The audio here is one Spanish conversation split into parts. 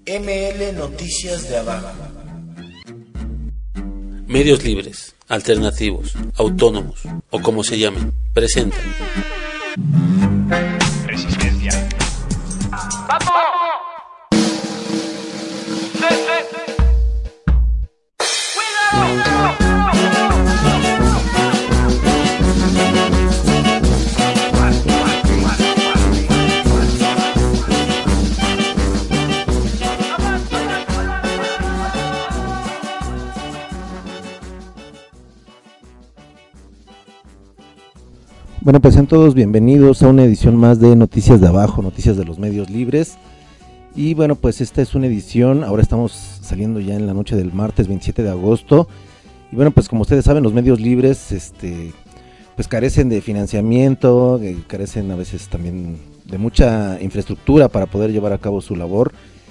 ML Noticias de Abajo. Medios libres, alternativos, autónomos o como se llamen, presentan Resistencia. ¡Vamos! Bueno, pues sean todos bienvenidos a una edición más de Noticias de Abajo, Noticias de los Medios Libres. Y bueno, pues esta es una edición, ahora estamos saliendo ya en la noche del martes 27 de agosto. Y bueno, pues como ustedes saben, los medios libres pues carecen de financiamiento, carecen a veces también de mucha infraestructura para poder llevar a cabo su labor.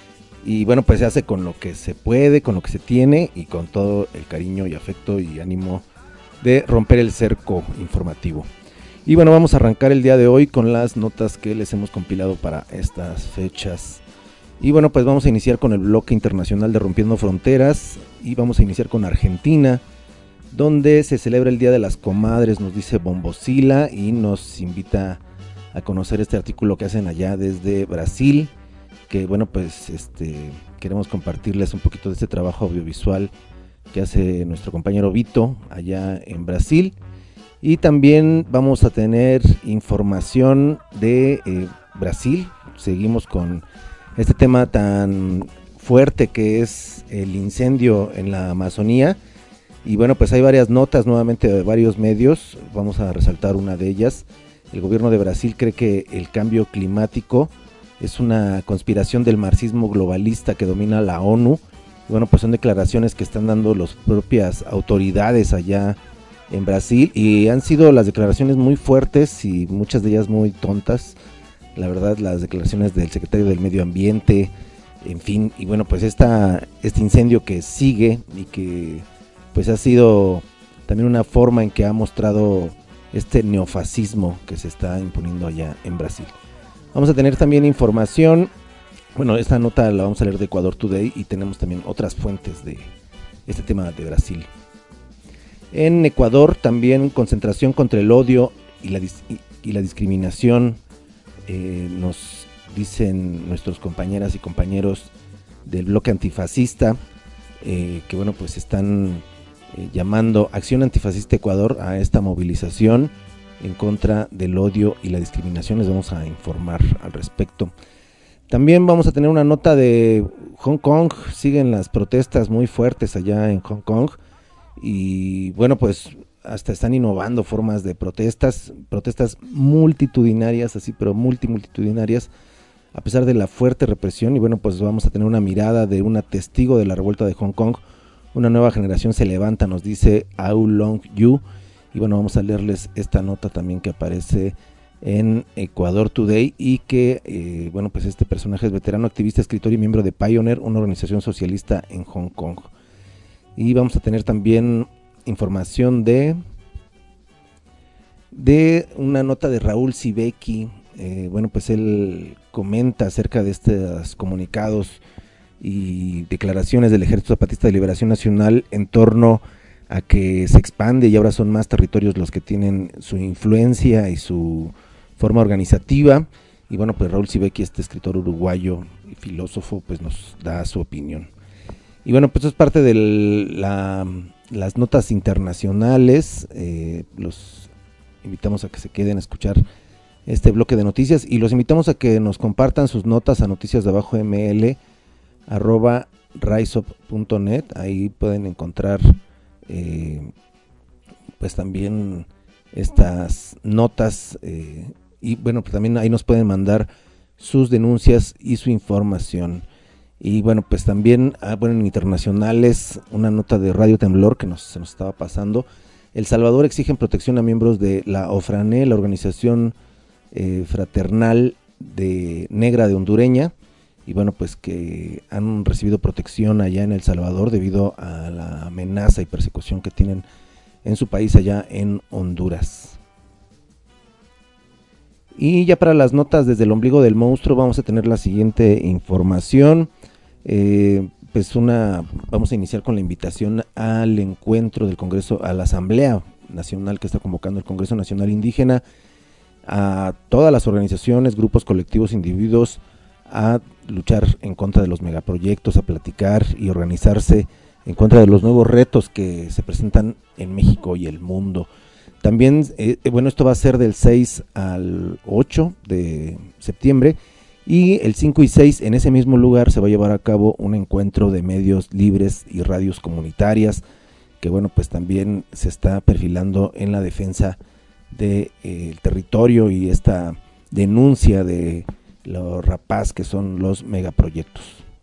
Y bueno, pues se hace con lo que se puede, con lo que se tiene y con todo el cariño y afecto y ánimo de romper el cerco informativo. Y bueno, vamos a arrancar el día de hoy con las notas que les hemos compilado para estas fechas. Y bueno, pues vamos a iniciar con el bloque internacional de Rompiendo Fronteras y vamos a iniciar con Argentina, donde se celebra el Día de las Comadres, nos dice Bombosila, y nos invita a conocer este artículo que hacen allá desde Brasil, que bueno, pues queremos compartirles un poquito de este trabajo audiovisual que hace nuestro compañero Vito allá en Brasil. Y también vamos a tener información de Brasil. Seguimos con este tema tan fuerte que es el incendio en la Amazonía. Y bueno, pues hay varias notas nuevamente de varios medios. Vamos a resaltar una de ellas. El gobierno de Brasil cree que el cambio climático es una conspiración del marxismo globalista que domina la ONU. Y bueno, pues son declaraciones que están dando las propias autoridades allá en Brasil, y han sido las declaraciones muy fuertes y muchas de ellas muy tontas, la verdad, las declaraciones del secretario del Medio Ambiente, en fin. Y bueno, pues este incendio que sigue y que pues ha sido también una forma en que ha mostrado este neofascismo que se está imponiendo allá en Brasil. Vamos a tener también información, bueno, esta nota la vamos a leer de Ecuador Today y tenemos también otras fuentes de este tema de Brasil. En Ecuador también concentración contra el odio y la discriminación, nos dicen nuestros compañeras y compañeros del bloque antifascista, que bueno, pues están llamando Acción Antifascista Ecuador a esta movilización en contra del odio y la discriminación. Les vamos a informar al respecto. También vamos a tener una nota de Hong Kong. Siguen las protestas muy fuertes allá en Hong Kong. Y bueno, pues hasta están innovando formas de protestas multitudinarias, así, pero multitudinarias, a pesar de la fuerte represión. Y bueno, pues vamos a tener una mirada de una testigo de la revuelta de Hong Kong. Una nueva generación se levanta, nos dice How Long You. Y bueno, vamos a leerles esta nota también que aparece en Ecuador Today y que, bueno, pues este personaje es veterano, activista, escritor y miembro de Pioneer, una organización socialista en Hong Kong. Y vamos a tener también información de una nota de Raúl Sibeki. Bueno, pues él comenta acerca de estos comunicados y declaraciones del Ejército Zapatista de Liberación Nacional en torno a que se expande y ahora son más territorios los que tienen su influencia y su forma organizativa. Y bueno, pues Raúl Sibeki, este escritor uruguayo y filósofo, pues nos da su opinión. Y bueno, pues eso es parte de las notas internacionales. Los invitamos a que se queden a escuchar este bloque de noticias y los invitamos a que nos compartan sus notas a noticiasdeabajoml@riseup.net. Ahí pueden encontrar pues también estas notas y bueno, pues también ahí nos pueden mandar sus denuncias y su información. Y bueno, pues también, en internacionales, una nota de Radio Temblor que se nos estaba pasando. El Salvador exigen protección a miembros de la OFRANE, la organización fraternal negra de hondureña. Y bueno, pues que han recibido protección allá en El Salvador debido a la amenaza y persecución que tienen en su país allá en Honduras. Y ya para las notas desde el ombligo del monstruo vamos a tener la siguiente información. Vamos a iniciar con la invitación al encuentro del Congreso, a la Asamblea Nacional que está convocando el Congreso Nacional Indígena, a todas las organizaciones, grupos, colectivos, individuos, a luchar en contra de los megaproyectos, a platicar y organizarse en contra de los nuevos retos que se presentan en México y el mundo. También, esto va a ser del 6 al 8 de septiembre, y el 5 y 6 en ese mismo lugar se va a llevar a cabo un encuentro de medios libres y radios comunitarias, que pues también se está perfilando en la defensa del territorio y esta denuncia de lo rapaz que son los megaproyectos.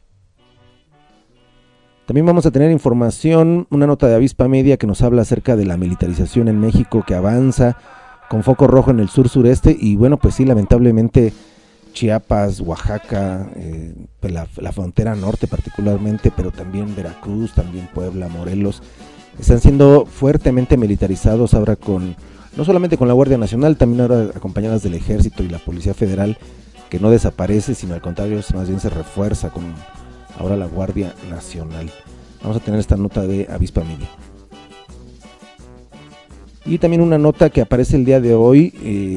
También vamos a tener información, una nota de Avispa Media que nos habla acerca de la militarización en México que avanza con foco rojo en el sur-sureste, y sí, lamentablemente Chiapas, Oaxaca, la frontera norte particularmente, pero también Veracruz, también Puebla, Morelos, están siendo fuertemente militarizados ahora no solamente con la Guardia Nacional, también ahora acompañadas del Ejército y la Policía Federal, que no desaparece, sino al contrario, más bien se refuerza con ahora la Guardia Nacional. Vamos a tener esta nota de Avispa Media. Y también una nota que aparece el día de hoy,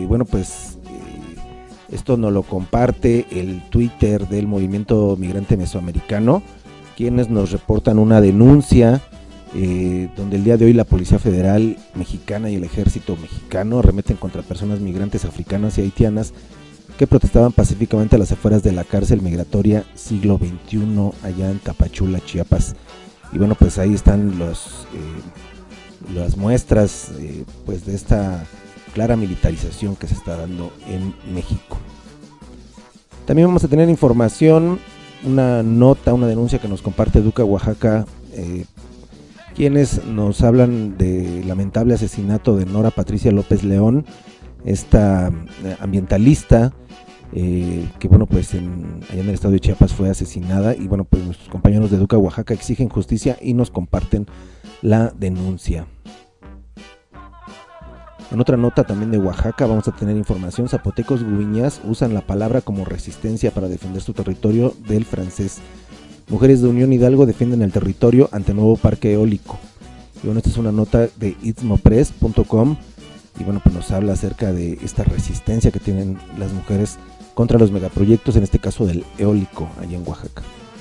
esto nos lo comparte el Twitter del Movimiento Migrante Mesoamericano, quienes nos reportan una denuncia donde el día de hoy la Policía Federal Mexicana y el Ejército Mexicano arremeten contra personas migrantes africanas y haitianas que protestaban pacíficamente a las afueras de la cárcel migratoria Siglo XXI allá en Tapachula, Chiapas. Y ahí están las muestras de esta clara militarización que se está dando en México. También vamos a tener información, una denuncia que nos comparte Educa Oaxaca, quienes nos hablan del lamentable asesinato de Nora Patricia López León, esta ambientalista que allá en el estado de Chiapas fue asesinada, y nuestros compañeros de Educa Oaxaca exigen justicia y nos comparten la denuncia. En otra nota también de Oaxaca vamos a tener información: zapotecos guiñas usan la palabra como resistencia para defender su territorio del francés. Mujeres de Unión Hidalgo defienden el territorio ante nuevo parque eólico. Y esta es una nota de istmopress.com, y nos habla acerca de esta resistencia que tienen las mujeres contra los megaproyectos, en este caso del eólico allá en Oaxaca.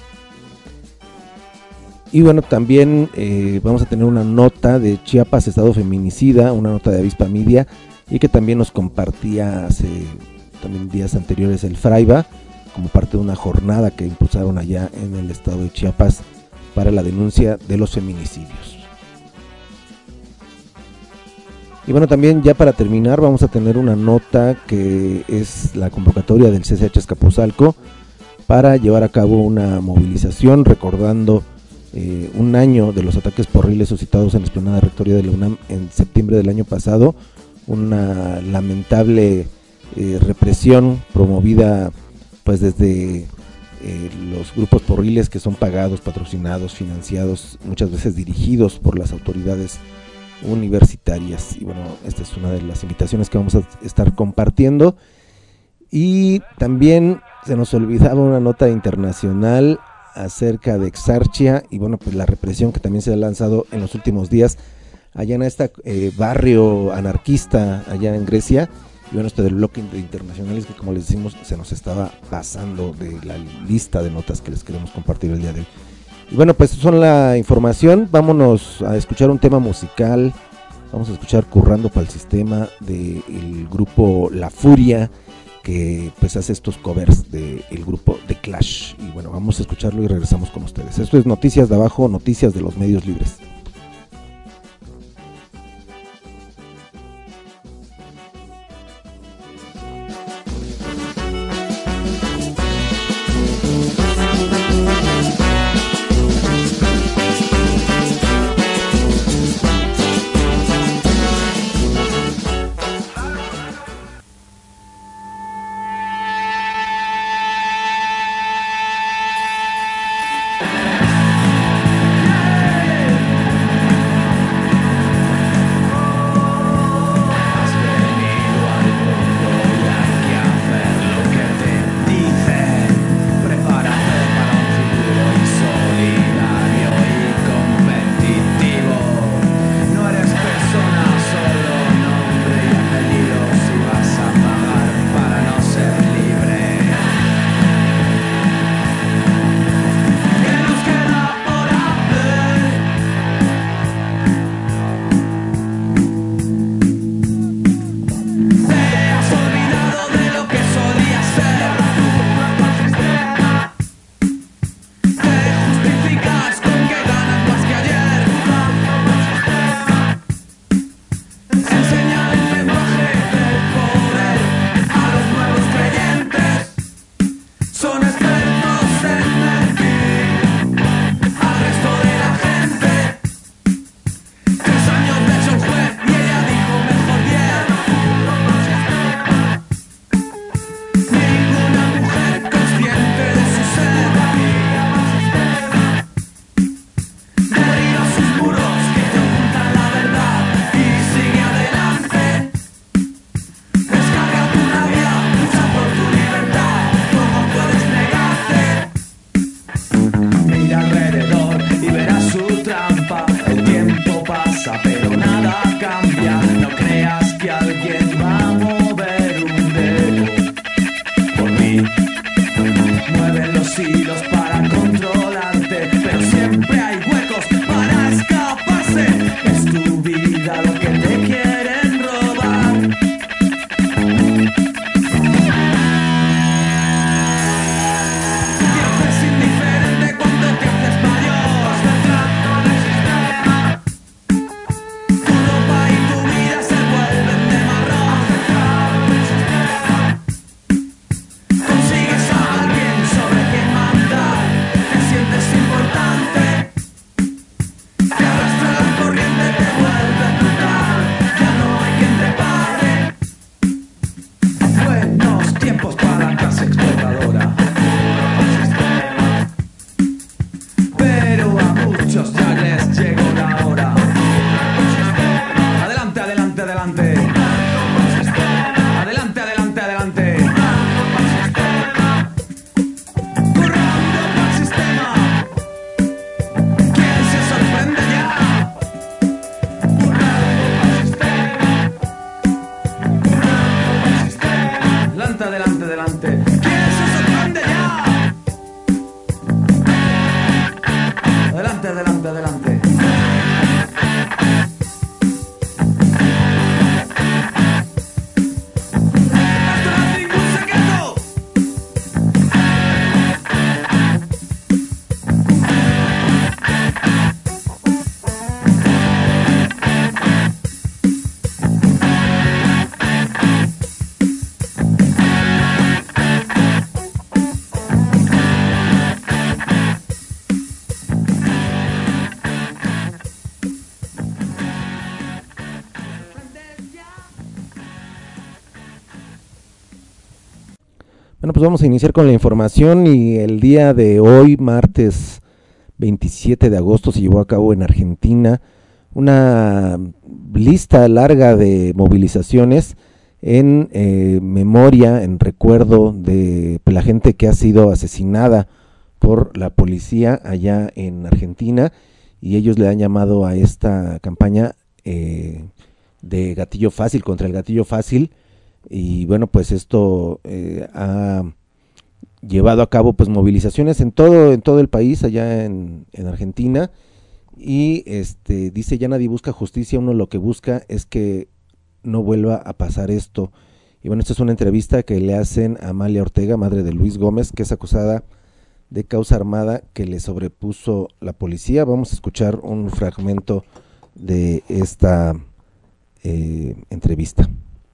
Y también vamos a tener una nota de Chiapas, estado feminicida, una nota de Avispa Media, y que también nos compartía hace también días anteriores el Fraiba, como parte de una jornada que impulsaron allá en el estado de Chiapas para la denuncia de los feminicidios. Y también ya para terminar vamos a tener una nota que es la convocatoria del CCH Azcapotzalco para llevar a cabo una movilización recordando un año de los ataques porriles suscitados en la explanada rectoría de la UNAM en septiembre del año pasado, una lamentable represión promovida desde los grupos porriles que son pagados, patrocinados, financiados, muchas veces dirigidos por las autoridades universitarias. Y esta es una de las invitaciones que vamos a estar compartiendo. Y también se nos olvidaba una nota internacional acerca de Exarchia y la represión que también se ha lanzado en los últimos días allá en este barrio anarquista allá en Grecia. Y esto del bloque de internacionales que, como les decimos, se nos estaba pasando de la lista de notas que les queremos compartir el día de hoy. Y son la información. Vámonos a escuchar un tema musical. Vamos a escuchar Currando para el Sistema del grupo La Furia, que hace estos covers del grupo The Clash. Y vamos a escucharlo y regresamos con ustedes. Esto es Noticias de Abajo, noticias de los medios libres. los hilos para controlarte, pero siempre hay huecos para escaparse. Es tu vida lo que te quieren robar. Tu tiempo es indiferente cuando te haces mayor. Entrando en el sistema. Tu ropa y tu vida se vuelven de marrón. Entrando en el sistema. Consigues a alguien sobre quien mandar. Te sientes importante. Te arrastra la corriente, te vuelve brutal. Ya no hay quien te pare. Buenos tiempos para la clase explotadora. Pero a muchos ya les llegó la hora. Adelante, adelante, adelante. Adelante, adelante, adelante. Corrando para el sistema. ¿Quién se sorprende ya? Corrando para el sistema. Corrando para el sistema. Adelante, adelante, adelante. ¿Quién se sorprende ya? Adelante, adelante, adelante. Esto no es ningún secreto. Bueno, pues vamos a iniciar con la información y el día de hoy, martes 27 de agosto, se llevó a cabo en Argentina una lista larga de movilizaciones en memoria, en recuerdo de la gente que ha sido asesinada por la policía allá en Argentina, y ellos le han llamado a esta campaña de gatillo fácil, contra el gatillo fácil. Y bueno, pues esto ha llevado a cabo pues movilizaciones en todo el país, allá en Argentina, y dice: ya nadie busca justicia, uno lo que busca es que no vuelva a pasar esto. Y bueno, esta es una entrevista que le hacen a Amalia Ortega, madre de Luis Gómez, que es acusada de causa armada que le sobrepuso la policía. Vamos a escuchar un fragmento de esta entrevista.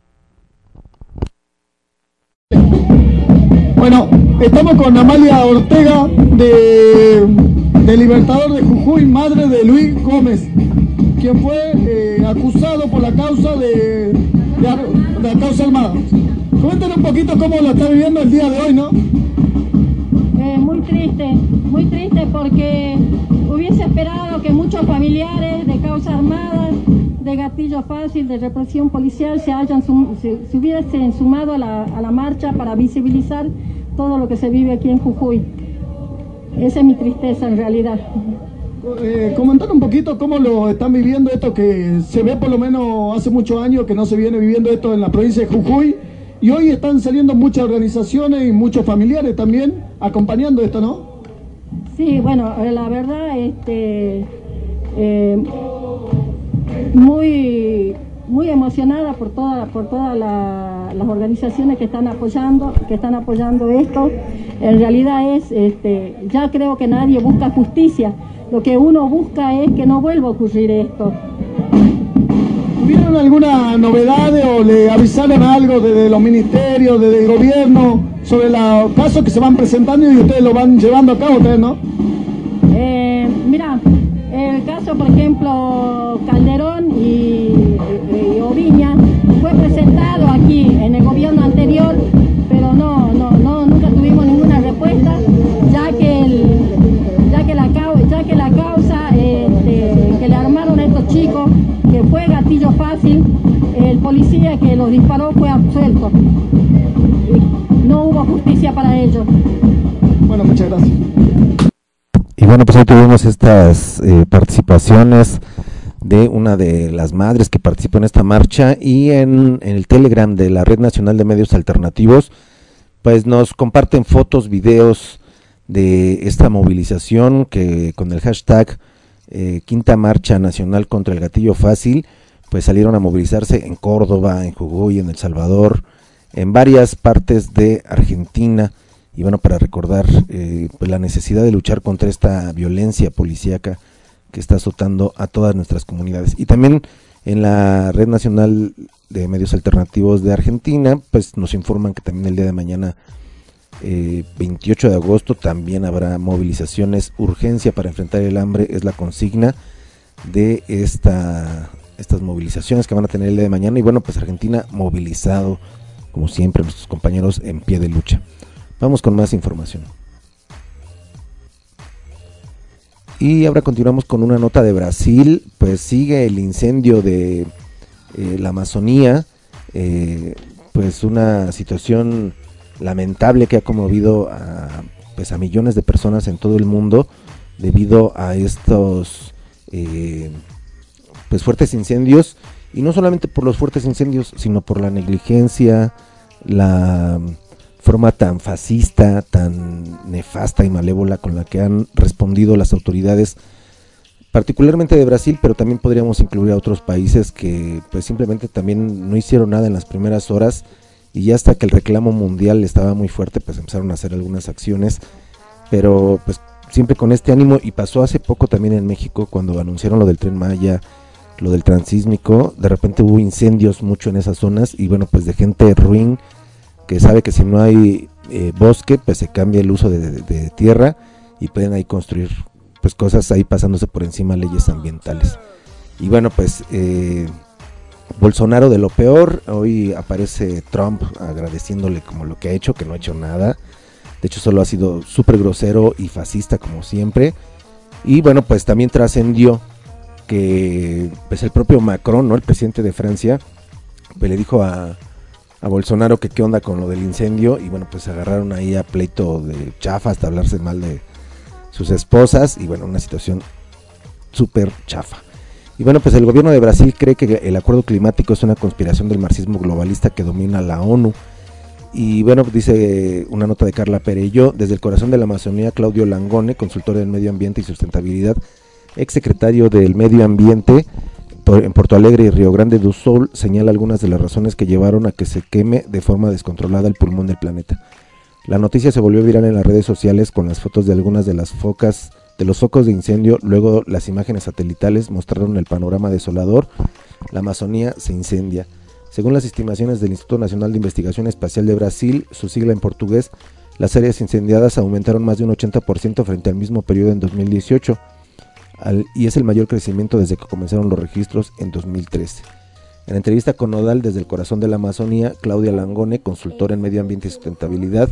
Bueno, estamos con Amalia Ortega, de Libertador de Jujuy, madre de Luis Gómez, quien fue acusado por la causa de la causa armada. Cuéntanos un poquito cómo lo está viviendo el día de hoy, ¿no? Muy triste porque hubiese esperado que muchos familiares de causa armada, de gatillo fácil, de represión policial, se hubiesen sumado a la marcha para visibilizar todo lo que se vive aquí en Jujuy. Esa es mi tristeza en realidad. Comentar un poquito cómo lo están viviendo esto, que se ve por lo menos hace muchos años que no se viene viviendo esto en la provincia de Jujuy, y hoy están saliendo muchas organizaciones y muchos familiares también acompañando esto, ¿no? Sí, bueno, la verdad, muy emocionada por todas las organizaciones que están apoyando esto. En realidad ya creo que nadie busca justicia. Lo que uno busca es que no vuelva a ocurrir esto. ¿Tuvieron alguna novedad o le avisaron algo desde los ministerios, desde el gobierno, sobre los casos que se van presentando y ustedes lo van llevando a cabo, ustedes, no? Mira, el caso, por ejemplo, Calderón y Oviña fue presentado aquí en el gobierno anterior, pero nunca tuvimos ninguna respuesta, ya que la causa que le armaron a estos chicos, que fue gatillo fácil, el policía que los disparó fue absuelto. No hubo justicia para ellos. Bueno, muchas gracias. Y bueno, pues hoy tuvimos estas participaciones de una de las madres que participó en esta marcha, y en el Telegram de la Red Nacional de Medios Alternativos pues nos comparten fotos, videos de esta movilización que con el hashtag Quinta Marcha Nacional contra el Gatillo Fácil, pues salieron a movilizarse en Córdoba, en Jujuy, en El Salvador, en varias partes de Argentina, y bueno, para recordar pues la necesidad de luchar contra esta violencia policíaca que está azotando a todas nuestras comunidades. Y también en la Red Nacional de Medios Alternativos de Argentina, pues nos informan que también el día de mañana, 28 de agosto, también habrá movilizaciones. Urgencia para enfrentar el hambre es la consigna de estas movilizaciones que van a tener el día de mañana. Y bueno, pues Argentina movilizado, como siempre, nuestros compañeros en pie de lucha. Vamos con más información. Y ahora continuamos con una nota de Brasil. Pues sigue el incendio de la Amazonía, pues una situación lamentable que ha conmovido a millones de personas en todo el mundo debido a estos pues fuertes incendios, y no solamente por los fuertes incendios, sino por la negligencia, la forma tan fascista, tan nefasta y malévola con la que han respondido las autoridades, particularmente de Brasil, pero también podríamos incluir a otros países que pues simplemente también no hicieron nada en las primeras horas, y ya hasta que el reclamo mundial estaba muy fuerte, pues empezaron a hacer algunas acciones, pero pues siempre con este ánimo. Y pasó hace poco también en México, cuando anunciaron lo del Tren Maya, lo del Transísmico, de repente hubo incendios mucho en esas zonas, y bueno, pues de gente ruin que sabe que si no hay bosque, pues se cambia el uso de tierra, y pueden ahí construir pues cosas ahí pasándose por encima leyes ambientales. Y bueno, pues Bolsonaro de lo peor. Hoy aparece Trump agradeciéndole como lo que ha hecho, que no ha hecho nada. De hecho solo ha sido súper grosero y fascista como siempre. Y bueno, pues también trascendió que pues el propio Macron, ¿no?, el presidente de Francia, pues le dijo a Bolsonaro que qué onda con lo del incendio, y bueno, pues se agarraron ahí a pleito de chafa, hasta hablarse mal de sus esposas, y bueno, una situación súper chafa. Y bueno, pues el gobierno de Brasil cree que el acuerdo climático es una conspiración del marxismo globalista que domina la ONU. Y bueno, dice una nota de Carla Perello: desde el corazón de la Amazonía, Claudio Langone, consultor del medio ambiente y sustentabilidad, exsecretario del medio ambiente en Porto Alegre y Río Grande do Sul, señala algunas de las razones que llevaron a que se queme de forma descontrolada el pulmón del planeta. La noticia se volvió viral en las redes sociales con las fotos de algunas de los focos de incendio. Luego las imágenes satelitales mostraron el panorama desolador. La Amazonía se incendia. Según las estimaciones del Instituto Nacional de Investigación Espacial de Brasil, su sigla en portugués, las áreas incendiadas aumentaron más de un 80% frente al mismo periodo en 2018, y es el mayor crecimiento desde que comenzaron los registros en 2013. En entrevista con Nodal desde el corazón de la Amazonía, Claudia Langone, consultora en medio ambiente y sustentabilidad,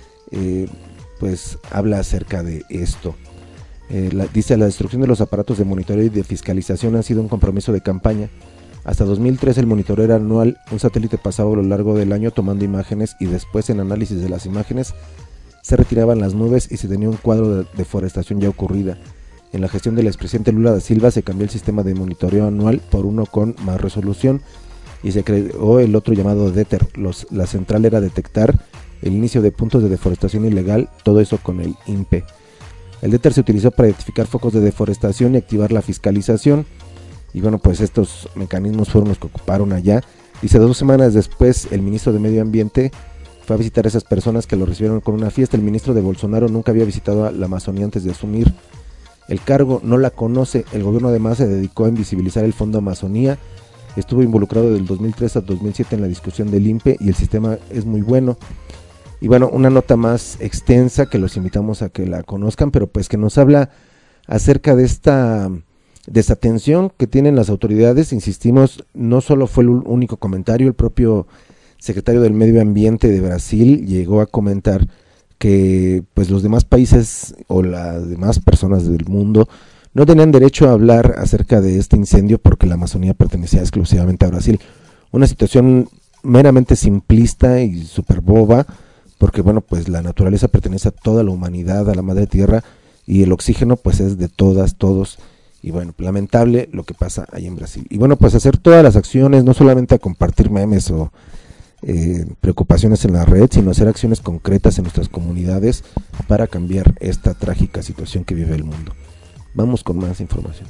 pues habla acerca de esto. Dice: la destrucción de los aparatos de monitoreo y de fiscalización ha sido un compromiso de campaña. Hasta 2003 el monitoreo era anual, un satélite pasaba a lo largo del año tomando imágenes, y después en análisis de las imágenes se retiraban las nubes y se tenía un cuadro de deforestación ya ocurrida. En la gestión del expresidente Lula da Silva se cambió el sistema de monitoreo anual por uno con más resolución, y se creó el otro llamado DETER. La central era detectar el inicio de puntos de deforestación ilegal, todo eso con el INPE. El DETER se utilizó para identificar focos de deforestación y activar la fiscalización, y bueno, pues estos mecanismos fueron los que ocuparon allá. Dice: 2 semanas después el ministro de Medio Ambiente fue a visitar a esas personas que lo recibieron con una fiesta. El ministro de Bolsonaro nunca había visitado a la Amazonía antes de asumir el cargo, no la conoce. El gobierno además se dedicó a invisibilizar el Fondo Amazonía, estuvo involucrado del 2003 a 2007 en la discusión del INPE, y el sistema es muy bueno. Y bueno, una nota más extensa que los invitamos a que la conozcan, pero pues que nos habla acerca de esta desatención que tienen las autoridades. Insistimos, no solo fue el único comentario, el propio secretario del Medio Ambiente de Brasil llegó a comentar que pues los demás países o las demás personas del mundo no tenían derecho a hablar acerca de este incendio porque la Amazonía pertenecía exclusivamente a Brasil. Una situación meramente simplista y súper boba, porque bueno, pues la naturaleza pertenece a toda la humanidad, a la madre tierra, y el oxígeno pues es de todas, todos, y bueno, lamentable lo que pasa ahí en Brasil. Y bueno, pues hacer todas las acciones, no solamente a compartir memes o preocupaciones en la red, sino hacer acciones concretas en nuestras comunidades para cambiar esta trágica situación que vive el mundo. Vamos con más información.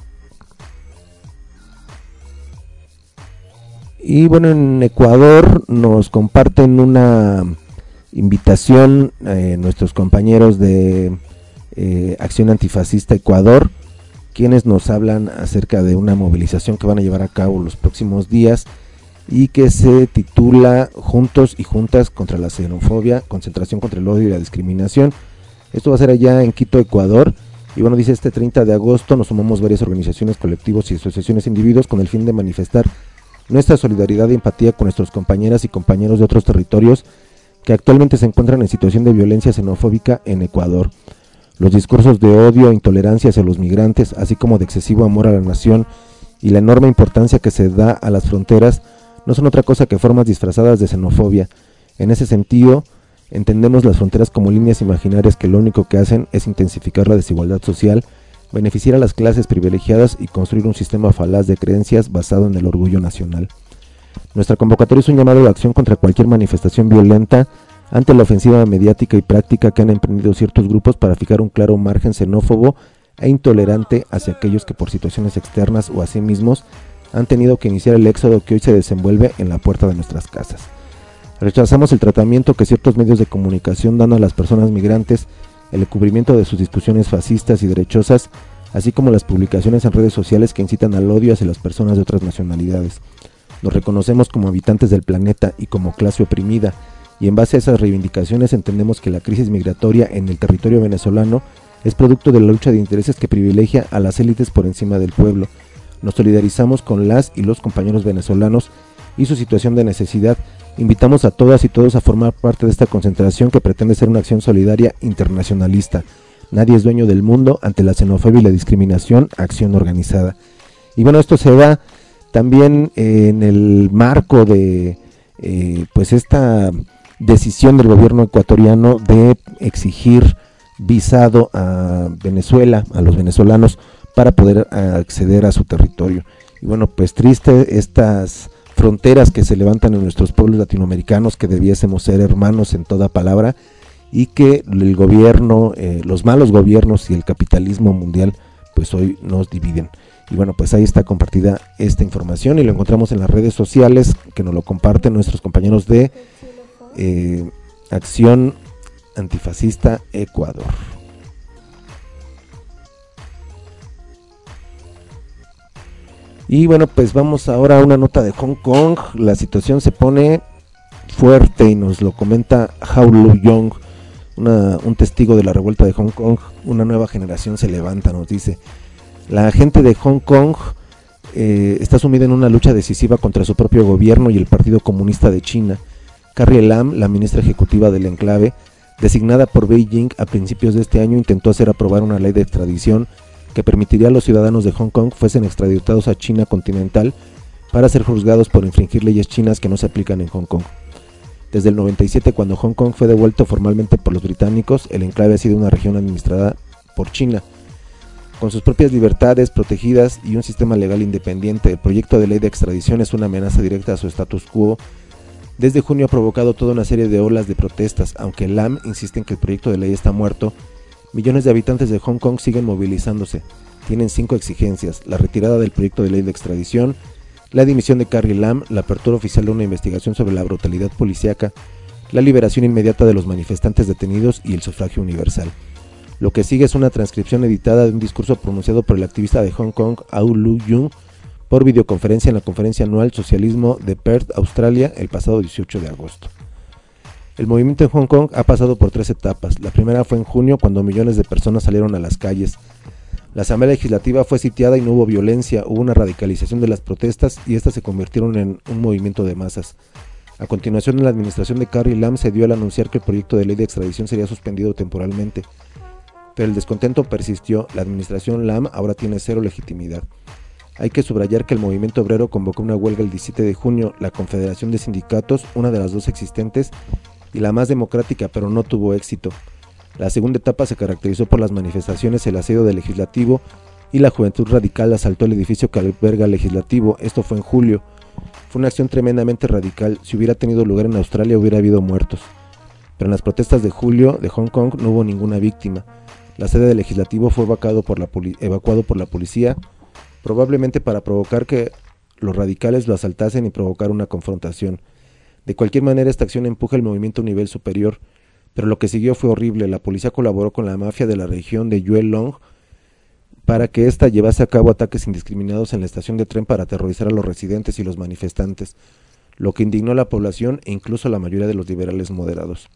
Y bueno, en Ecuador nos comparten una invitación nuestros compañeros de Acción Antifascista Ecuador, quienes nos hablan acerca de una movilización que van a llevar a cabo los próximos días y que se titula Juntos y Juntas contra la Xenofobia, Concentración contra el Odio y la Discriminación. Esto va a ser allá en Quito, Ecuador. Y bueno, dice, este 30 de agosto nos sumamos varias organizaciones, colectivos y asociaciones e individuos con el fin de manifestar nuestra solidaridad y empatía con nuestros compañeras y compañeros de otros territorios que actualmente se encuentran en situación de violencia xenofóbica en Ecuador. Los discursos de odio e intolerancia hacia los migrantes, así como de excesivo amor a la nación y la enorme importancia que se da a las fronteras, no son otra cosa que formas disfrazadas de xenofobia. En ese sentido, entendemos las fronteras como líneas imaginarias que lo único que hacen es intensificar la desigualdad social, beneficiar a las clases privilegiadas y construir un sistema falaz de creencias basado en el orgullo nacional. Nuestra convocatoria es un llamado de acción contra cualquier manifestación violenta ante la ofensiva mediática y práctica que han emprendido ciertos grupos para fijar un claro margen xenófobo e intolerante hacia aquellos que por situaciones externas o a sí mismos han tenido que iniciar el éxodo que hoy se desenvuelve en la puerta de nuestras casas. Rechazamos el tratamiento que ciertos medios de comunicación dan a las personas migrantes, el cubrimiento de sus discusiones fascistas y derechosas, así como las publicaciones en redes sociales que incitan al odio hacia las personas de otras nacionalidades. Nos reconocemos como habitantes del planeta y como clase oprimida, y en base a esas reivindicaciones entendemos que la crisis migratoria en el territorio venezolano es producto de la lucha de intereses que privilegia a las élites por encima del pueblo. Nos solidarizamos con las y los compañeros venezolanos y su situación de necesidad. Invitamos a todas y todos a formar parte de esta concentración que pretende ser una acción solidaria internacionalista. Nadie es dueño del mundo ante la xenofobia y la discriminación, acción organizada. Y bueno, esto se da también en el marco de pues esta decisión del gobierno ecuatoriano de exigir visado a Venezuela, a los venezolanos, para poder acceder a su territorio. Y bueno, pues triste estas fronteras que se levantan en nuestros pueblos latinoamericanos, que debiésemos ser hermanos en toda palabra, y que el gobierno, los malos gobiernos y el capitalismo mundial pues hoy nos dividen. Y bueno, pues ahí está compartida esta información y lo encontramos en las redes sociales que nos lo comparten nuestros compañeros de Acción Antifascista Ecuador. Y bueno, pues vamos ahora a una nota de Hong Kong. La situación se pone fuerte y nos lo comenta Hao Lu Yong, un testigo de la revuelta de Hong Kong. Una nueva generación se levanta, nos dice. La gente de Hong Kong está sumida en una lucha decisiva contra su propio gobierno y el Partido Comunista de China. Carrie Lam, la ministra ejecutiva del enclave, designada por Beijing a principios de este año, intentó hacer aprobar una ley de extradición que permitiría a los ciudadanos de Hong Kong fuesen extraditados a China continental para ser juzgados por infringir leyes chinas que no se aplican en Hong Kong. Desde el 97, cuando Hong Kong fue devuelto formalmente por los británicos, el enclave ha sido una región administrada por China. Con sus propias libertades protegidas y un sistema legal independiente, el proyecto de ley de extradición es una amenaza directa a su status quo. Desde junio ha provocado toda una serie de olas de protestas, aunque Lam insiste en que el proyecto de ley está muerto. Millones de habitantes de Hong Kong siguen movilizándose. Tienen 5 exigencias: la retirada del proyecto de ley de extradición, la dimisión de Carrie Lam, la apertura oficial de una investigación sobre la brutalidad policíaca, la liberación inmediata de los manifestantes detenidos y el sufragio universal. Lo que sigue es una transcripción editada de un discurso pronunciado por el activista de Hong Kong, Hao Lu Yong, por videoconferencia en la conferencia anual Socialismo de Perth, Australia, el pasado 18 de agosto. El movimiento en Hong Kong ha pasado por 3 etapas. La primera fue en junio, cuando millones de personas salieron a las calles. La Asamblea Legislativa fue sitiada y no hubo violencia, hubo una radicalización de las protestas y estas se convirtieron en un movimiento de masas. A continuación, en la administración de Carrie Lam se dio al anunciar que el proyecto de ley de extradición sería suspendido temporalmente. Pero el descontento persistió. La administración Lam ahora tiene 0 legitimidad. Hay que subrayar que el movimiento obrero convocó una huelga el 17 de junio, la Confederación de Sindicatos, una de las 2 existentes y la más democrática, pero no tuvo éxito. La segunda etapa se caracterizó por las manifestaciones, el asedio del legislativo y la juventud radical asaltó el edificio que alberga el legislativo. Esto fue en julio. Fue una acción tremendamente radical. Si hubiera tenido lugar en Australia hubiera habido muertos. Pero en las protestas de julio de Hong Kong no hubo ninguna víctima. La sede del legislativo fue evacuado por la policía, probablemente para provocar que los radicales lo asaltasen y provocar una confrontación. De cualquier manera, esta acción empuja el movimiento a un nivel superior, pero lo que siguió fue horrible. La policía colaboró con la mafia de la región de Yue Long para que ésta llevase a cabo ataques indiscriminados en la estación de tren para aterrorizar a los residentes y los manifestantes, lo que indignó a la población e incluso a la mayoría de los liberales moderados.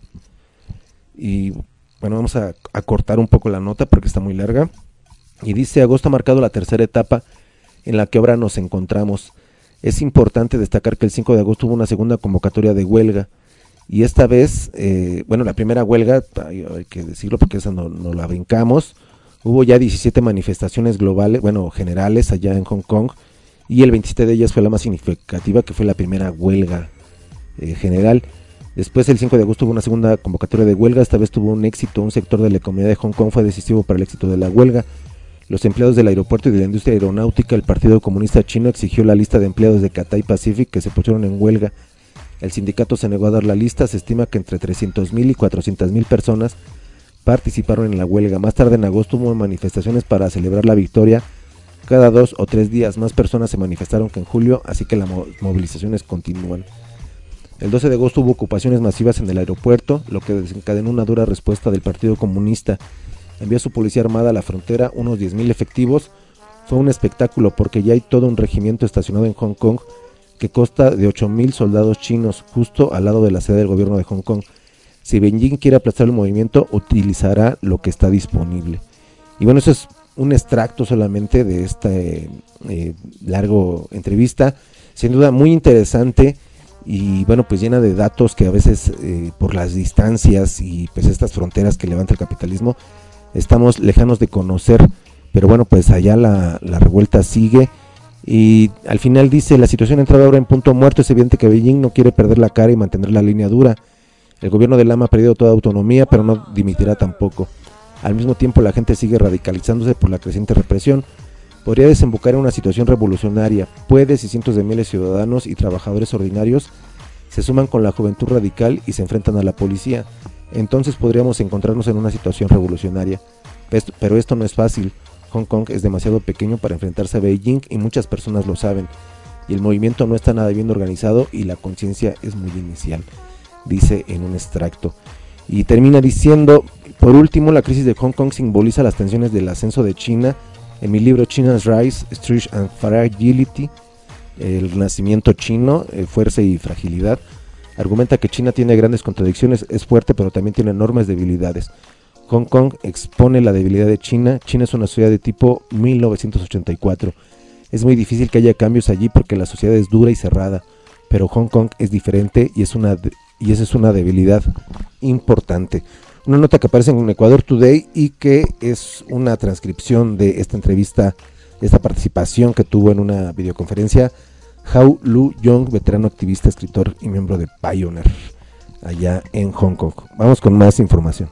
Y bueno, vamos a cortar un poco la nota porque está muy larga. Y dice: agosto ha marcado la tercera etapa en la que ahora nos encontramos. Es importante destacar que el 5 de agosto hubo una segunda convocatoria de huelga. Y esta vez, la primera huelga, hay que decirlo porque esa no la brincamos. Hubo ya 17 manifestaciones globales, generales allá en Hong Kong. Y el 27 de ellas fue la más significativa, que fue la primera huelga general. Después, el 5 de agosto, hubo una segunda convocatoria de huelga. Esta vez tuvo un éxito. Un sector de la economía de Hong Kong fue decisivo para el éxito de la huelga. Los empleados del aeropuerto y de la industria aeronáutica. El Partido Comunista Chino exigió la lista de empleados de Cathay Pacific que se pusieron en huelga. El sindicato se negó a dar la lista. Se estima que entre 300,000 y 400,000 personas participaron en la huelga. Más tarde en agosto hubo manifestaciones para celebrar la victoria. Cada 2 o 3 días más personas se manifestaron que en julio, así que las movilizaciones continúan. El 12 de agosto hubo ocupaciones masivas en el aeropuerto, lo que desencadenó una dura respuesta del Partido Comunista. Envió a su policía armada a la frontera, unos 10,000 efectivos. Fue un espectáculo porque ya hay todo un regimiento estacionado en Hong Kong que consta de 8,000 soldados chinos, justo al lado de la sede del gobierno de Hong Kong. Si Beijing quiere aplastar el movimiento, utilizará lo que está disponible. Y bueno, eso es un extracto solamente de esta largo entrevista, sin duda muy interesante y bueno, pues llena de datos que a veces por las distancias y pues estas fronteras que levanta el capitalismo estamos lejanos de conocer, pero bueno, pues allá la revuelta sigue. Y al final dice: la situación ha entrado ahora en punto muerto. Es evidente que Beijing no quiere perder la cara y mantener la línea dura. El gobierno de Lam ha perdido toda autonomía, pero no dimitirá tampoco. Al mismo tiempo, la gente sigue radicalizándose por la creciente represión. Podría desembocar en una situación revolucionaria. Puede si cientos de miles de ciudadanos y trabajadores ordinarios se suman con la juventud radical y se enfrentan a la policía. Entonces podríamos encontrarnos en una situación revolucionaria. Pero esto no es fácil. Hong Kong es demasiado pequeño para enfrentarse a Beijing y muchas personas lo saben. Y el movimiento no está nada bien organizado y la conciencia es muy inicial, dice en un extracto. Y termina diciendo: por último, la crisis de Hong Kong simboliza las tensiones del ascenso de China. En mi libro China's Rise, Strength and Fragility, el nacimiento chino, fuerza y fragilidad, argumenta que China tiene grandes contradicciones, es fuerte pero también tiene enormes debilidades. Hong Kong expone la debilidad de China. China es una sociedad de tipo 1984. Es muy difícil que haya cambios allí porque la sociedad es dura y cerrada, pero Hong Kong es diferente y esa es una debilidad importante. Una nota que aparece en Ecuador Today y que es una transcripción de esta entrevista, esta participación que tuvo en una videoconferencia Hao Lu Yong, veterano activista, escritor y miembro de Pioneer allá en Hong Kong. Vamos con más información.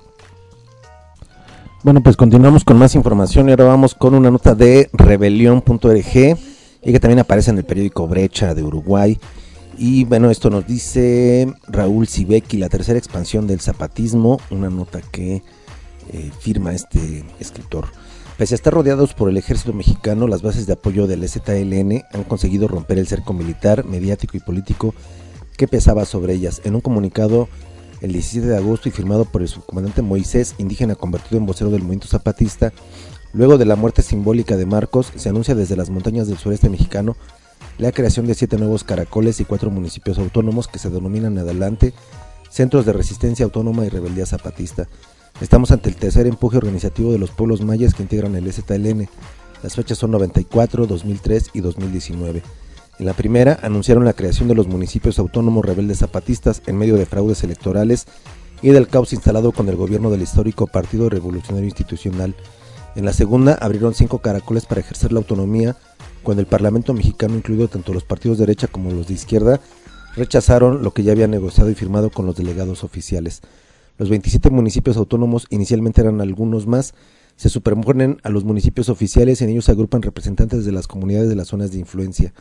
Bueno, pues continuamos con más información y ahora vamos con una nota de rebelión.org y que también aparece en el periódico Brecha de Uruguay. Y bueno, esto nos dice Raúl Sibeki, la tercera expansión del zapatismo, una nota que firma este escritor. Pese a estar rodeados por el ejército mexicano, las bases de apoyo del EZLN han conseguido romper el cerco militar, mediático y político que pesaba sobre ellas. En un comunicado el 17 de agosto y firmado por el subcomandante Moisés, indígena convertido en vocero del movimiento zapatista, luego de la muerte simbólica de Marcos, se anuncia desde las montañas del sureste mexicano la creación de 7 nuevos caracoles y 4 municipios autónomos que se denominan en adelante Centros de Resistencia Autónoma y Rebeldía Zapatista. Estamos ante el tercer empuje organizativo de los pueblos mayas que integran el EZLN. Las fechas son 94, 2003 y 2019. En la primera anunciaron la creación de los municipios autónomos rebeldes zapatistas en medio de fraudes electorales y del caos instalado con el gobierno del histórico Partido Revolucionario Institucional. En la segunda abrieron 5 caracoles para ejercer la autonomía cuando el Parlamento mexicano, incluido tanto los partidos de derecha como los de izquierda, rechazaron lo que ya había negociado y firmado con los delegados oficiales. Los 27 municipios autónomos, inicialmente eran algunos más, se superponen a los municipios oficiales y en ellos se agrupan representantes de las comunidades de las zonas de influencia.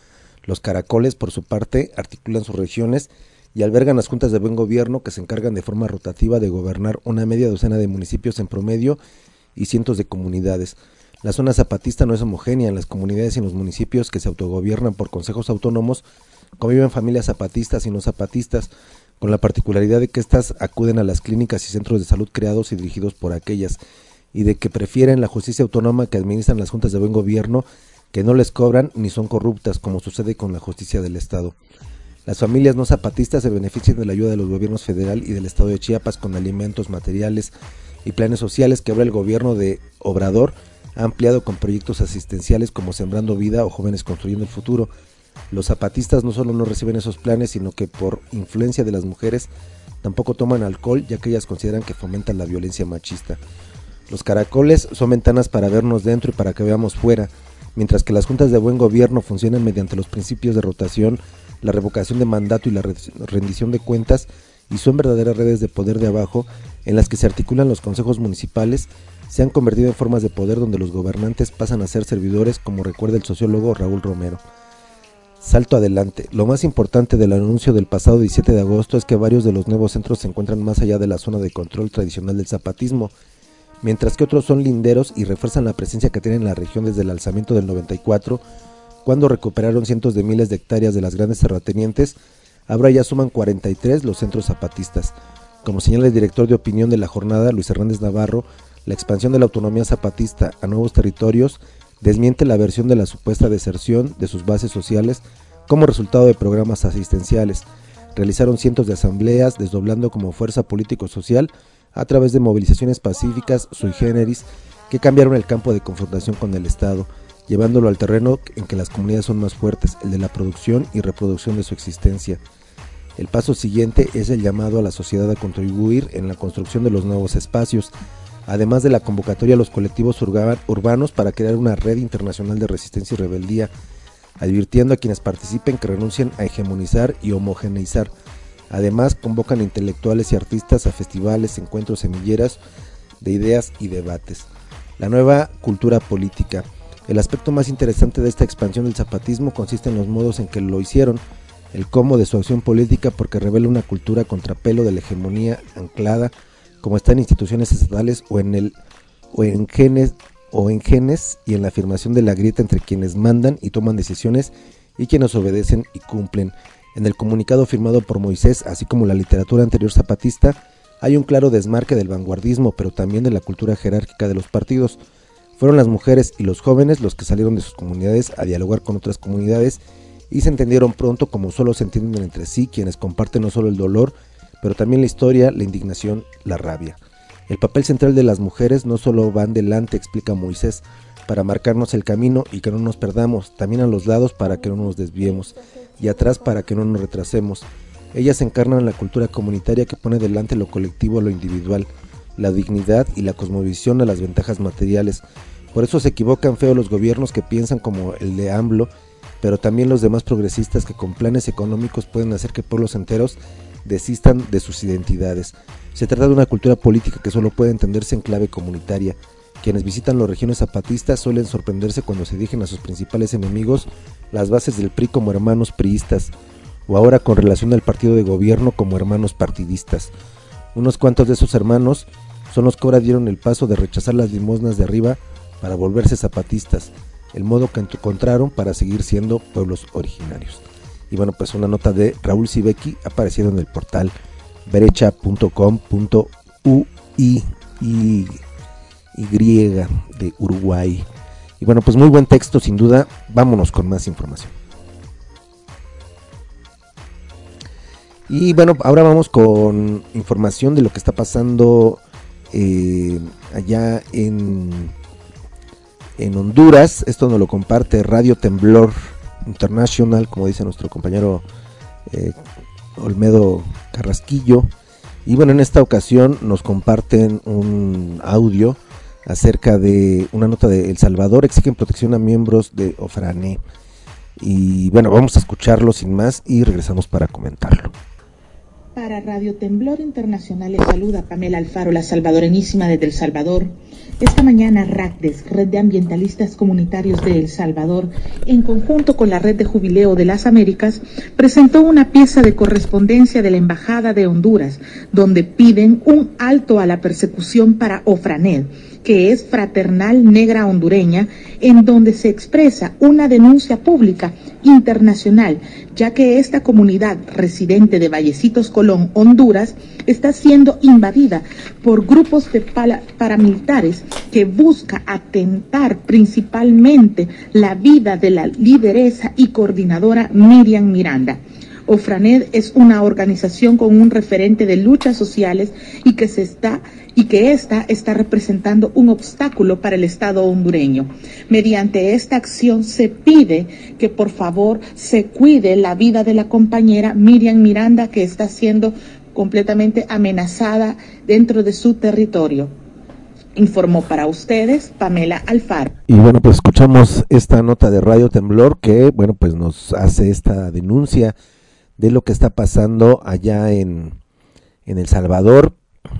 Los caracoles, por su parte, articulan sus regiones y albergan las juntas de buen gobierno que se encargan de forma rotativa de gobernar una media docena de municipios en promedio y cientos de comunidades. La zona zapatista no es homogénea. En las comunidades y en los municipios que se autogobiernan por consejos autónomos conviven familias zapatistas y no zapatistas, con la particularidad de que éstas acuden a las clínicas y centros de salud creados y dirigidos por aquellas, y de que prefieren la justicia autónoma que administran las juntas de buen gobierno, que no les cobran ni son corruptas, como sucede con la justicia del Estado. Las familias no zapatistas se benefician de la ayuda de los gobiernos federal y del Estado de Chiapas con alimentos, materiales y planes sociales que ahora el gobierno de Obrador ha ampliado con proyectos asistenciales como Sembrando Vida o Jóvenes Construyendo el Futuro. Los zapatistas no solo no reciben esos planes, sino que por influencia de las mujeres tampoco toman alcohol, ya que ellas consideran que fomentan la violencia machista. Los caracoles son ventanas para vernos dentro y para que veamos fuera, mientras que las juntas de buen gobierno funcionan mediante los principios de rotación, la revocación de mandato y la rendición de cuentas, y son verdaderas redes de poder de abajo en las que se articulan los consejos municipales. Se han convertido en formas de poder donde los gobernantes pasan a ser servidores, como recuerda el sociólogo Raúl Romero. Salto adelante. Lo más importante del anuncio del pasado 17 de agosto es que varios de los nuevos centros se encuentran más allá de la zona de control tradicional del zapatismo, mientras que otros son linderos y refuerzan la presencia que tienen en la región desde el alzamiento del 94, cuando recuperaron cientos de miles de hectáreas de las grandes terratenientes. Ahora ya suman 43 los centros zapatistas. Como señala el director de opinión de la jornada, Luis Hernández Navarro, la expansión de la autonomía zapatista a nuevos territorios desmiente la versión de la supuesta deserción de sus bases sociales como resultado de programas asistenciales. Realizaron cientos de asambleas, desdoblando como fuerza político-social a través de movilizaciones pacíficas sui generis que cambiaron el campo de confrontación con el Estado, llevándolo al terreno en que las comunidades son más fuertes, el de la producción y reproducción de su existencia. El paso siguiente es el llamado a la sociedad a contribuir en la construcción de los nuevos espacios, además de la convocatoria a los colectivos urbanos para crear una red internacional de resistencia y rebeldía, advirtiendo a quienes participen que renuncien a hegemonizar y homogeneizar. Además, convocan a intelectuales y artistas a festivales, encuentros, semilleras de ideas y debates. La nueva cultura política. El aspecto más interesante de esta expansión del zapatismo consiste en los modos en que lo hicieron, el cómo de su acción política, porque revela una cultura contrapelo de la hegemonía anclada, como está en instituciones estatales o en genes y en la afirmación de la grieta entre quienes mandan y toman decisiones y quienes obedecen y cumplen. En el comunicado firmado por Moisés, así como la literatura anterior zapatista, hay un claro desmarque del vanguardismo, pero también de la cultura jerárquica de los partidos. Fueron las mujeres y los jóvenes los que salieron de sus comunidades a dialogar con otras comunidades y se entendieron pronto como solo se entienden entre sí quienes comparten no solo el dolor, pero también la historia, la indignación, la rabia. El papel central de las mujeres no solo van delante, explica Moisés, para marcarnos el camino y que no nos perdamos, también a los lados para que no nos desviemos, y atrás para que no nos retrasemos. Ellas encarnan la cultura comunitaria que pone delante lo colectivo a lo individual, la dignidad y la cosmovisión a las ventajas materiales. Por eso se equivocan feo los gobiernos que piensan como el de AMLO, pero también los demás progresistas que con planes económicos pueden hacer que pueblos enteros desistan de sus identidades. Se trata de una cultura política que solo puede entenderse en clave comunitaria. Quienes visitan las regiones zapatistas suelen sorprenderse cuando se dirigen a sus principales enemigos, las bases del PRI, como hermanos priistas, o ahora con relación al partido de gobierno como hermanos partidistas. Unos cuantos de esos hermanos son los que ahora dieron el paso de rechazar las limosnas de arriba para volverse zapatistas, el modo que encontraron para seguir siendo pueblos originarios. Y bueno, pues una nota de Raúl Sibeki apareciendo en el portal brecha.com.uy de Uruguay. Y bueno, pues muy buen texto sin duda. Vámonos con más información. Y bueno, ahora vamos con información de lo que está pasando allá en Honduras. Esto nos lo comparte Radio Temblor International, como dice nuestro compañero Olmedo Carrasquillo. Y bueno, en esta ocasión nos comparten un audio acerca de una nota de El Salvador. Exigen protección a miembros de Ofrané. Y bueno, vamos a escucharlo sin más y regresamos para comentarlo. Para Radio Temblor Internacional les saluda Pamela Alfaro, la salvadoreñísima desde El Salvador. Esta mañana RACDES, Red de Ambientalistas Comunitarios de El Salvador, en conjunto con la Red de Jubileo de las Américas, presentó una pieza de correspondencia de la Embajada de Honduras, donde piden un alto a la persecución para Oframed, que es Fraternal Negra Hondureña, en donde se expresa una denuncia pública internacional, ya que esta comunidad residente de Vallecitos Colón, Honduras, está siendo invadida por grupos de paramilitares que busca atentar principalmente la vida de la lideresa y coordinadora Miriam Miranda. Oframed es una organización con un referente de luchas sociales y que esta está representando un obstáculo para el Estado hondureño. Mediante esta acción se pide que por favor se cuide la vida de la compañera Miriam Miranda, que está siendo completamente amenazada dentro de su territorio. Informó para ustedes Pamela Alfaro. Y bueno, pues escuchamos esta nota de Radio Temblor que, bueno, pues nos hace esta denuncia de lo que está pasando allá en El Salvador.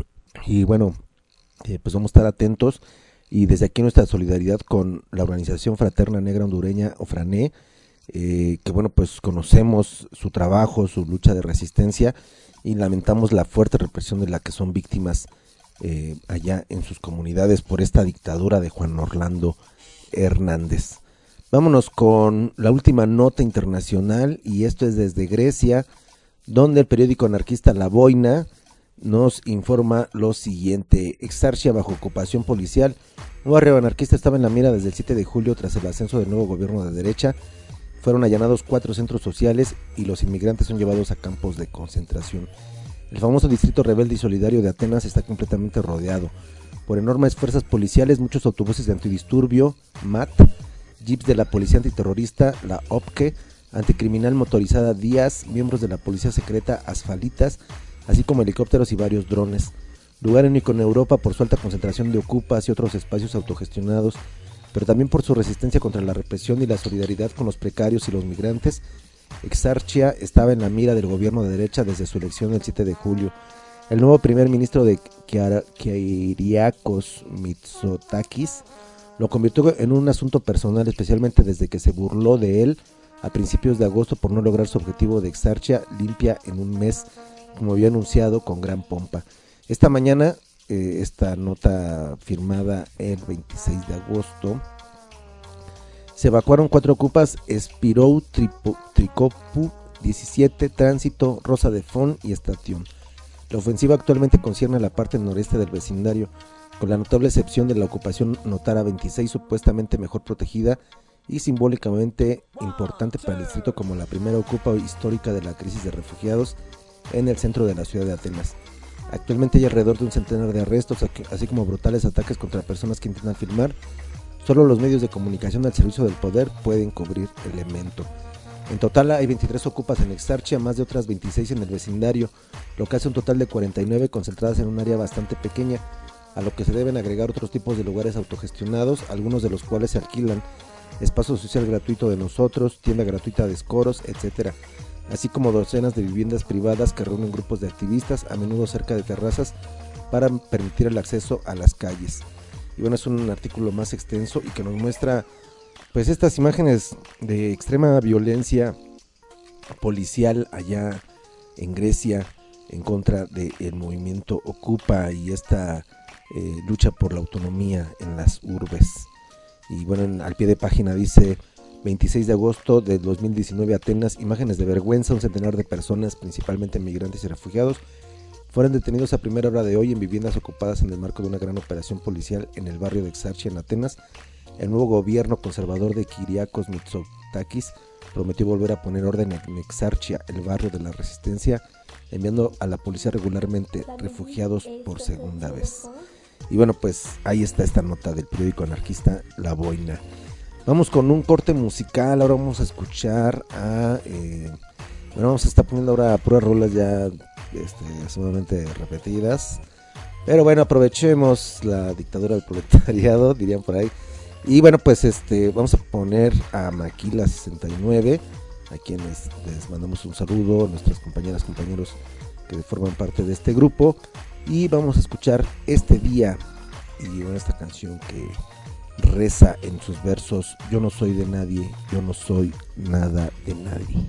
Y bueno, pues vamos a estar atentos y desde aquí nuestra solidaridad con la organización Fraterna Negra Hondureña, Ofrané, que bueno, pues conocemos su trabajo, su lucha de resistencia y lamentamos la fuerte represión de la que son víctimas allá en sus comunidades por esta dictadura de Juan Orlando Hernández. Vámonos con la última nota internacional y esto es desde Grecia, donde el periódico anarquista La Boina nos informa lo siguiente. Exarchia bajo ocupación policial. Un barrio anarquista estaba en la mira desde el 7 de julio tras el ascenso del nuevo gobierno de derecha. Fueron allanados 4 centros sociales y los inmigrantes son llevados a campos de concentración. El famoso distrito rebelde y solidario de Atenas está completamente rodeado por enormes fuerzas policiales, muchos autobuses de antidisturbio, MAT, jeeps de la policía antiterrorista, la OPKE, anticriminal motorizada Díaz, miembros de la policía secreta Asfalitas, así como helicópteros y varios drones. Lugar único en Europa por su alta concentración de ocupas y otros espacios autogestionados, pero también por su resistencia contra la represión y la solidaridad con los precarios y los migrantes. Exarchia estaba en la mira del gobierno de derecha desde su elección el 7 de julio. El nuevo primer ministro de Kyriakos Mitsotakis lo convirtió en un asunto personal, especialmente desde que se burló de él a principios de agosto por no lograr su objetivo de Exarchia limpia en un mes, como había anunciado con gran pompa. Esta mañana, esta nota firmada el 26 de agosto, se evacuaron 4 ocupas: Espirou, Tricopu, 17, Tránsito, Rosa de Fon y Estación. La ofensiva actualmente concierne a la parte noreste del vecindario, con la notable excepción de la ocupación Notara 26, supuestamente mejor protegida y simbólicamente importante para el distrito como la primera ocupa histórica de la crisis de refugiados en el centro de la ciudad de Atenas. Actualmente hay alrededor de un centenar de arrestos, así como brutales ataques contra personas que intentan filmar. Solo los medios de comunicación al servicio del poder pueden cubrir el evento. En total hay 23 ocupas en Exarchia, más de otras 26 en el vecindario, lo que hace un total de 49 concentradas en un área bastante pequeña, a lo que se deben agregar otros tipos de lugares autogestionados, algunos de los cuales se alquilan, espacio social gratuito de nosotros, tienda gratuita de escoros, etc., así como docenas de viviendas privadas que reúnen grupos de activistas, a menudo cerca de terrazas, para permitir el acceso a las calles. Y bueno, es un artículo más extenso y que nos muestra pues estas imágenes de extrema violencia policial allá en Grecia en contra del movimiento Ocupa y esta lucha por la autonomía en las urbes. Y bueno, al pie de página dice: 26 de agosto de 2019, Atenas, imágenes de vergüenza. Un centenar de personas, principalmente migrantes y refugiados, fueron detenidos a primera hora de hoy en viviendas ocupadas en el marco de una gran operación policial en el barrio de Exarchia, en Atenas. El nuevo gobierno conservador de Kyriakos Mitsotakis prometió volver a poner orden en Exarchia, el barrio de la resistencia, enviando a la policía regularmente refugiados por segunda vez. Y bueno, pues ahí está esta nota del periódico anarquista La Boina. Vamos con un corte musical. Ahora vamos a escuchar a... bueno, vamos a estar poniendo ahora puras rolas ya sumamente repetidas. Pero bueno, aprovechemos la dictadura del proletariado, dirían por ahí. Y bueno, pues vamos a poner a Maquila 69, a quienes les mandamos un saludo, nuestras compañeras, compañeros que forman parte de este grupo. Y vamos a escuchar Este Día y esta canción que reza en sus versos: yo no soy de nadie, yo no soy nada de nadie.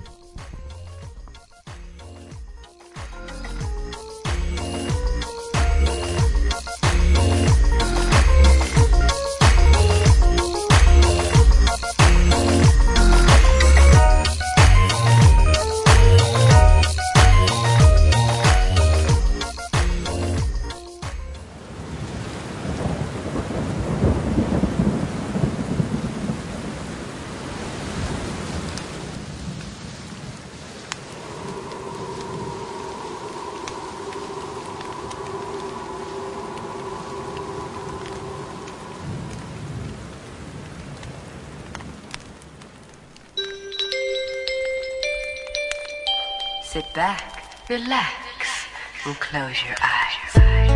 Sit back, relax, and close your eyes.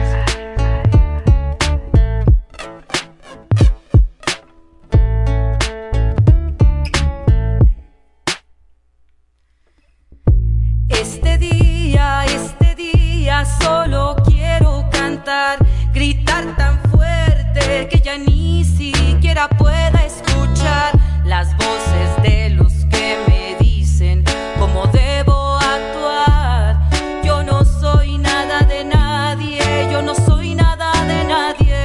Este día solo quiero cantar, gritar tan fuerte que ya ni siquiera pueda escuchar las voces de los que me dicen cómo debo actuar. Yo no soy nada de nadie, yo no soy nada de nadie.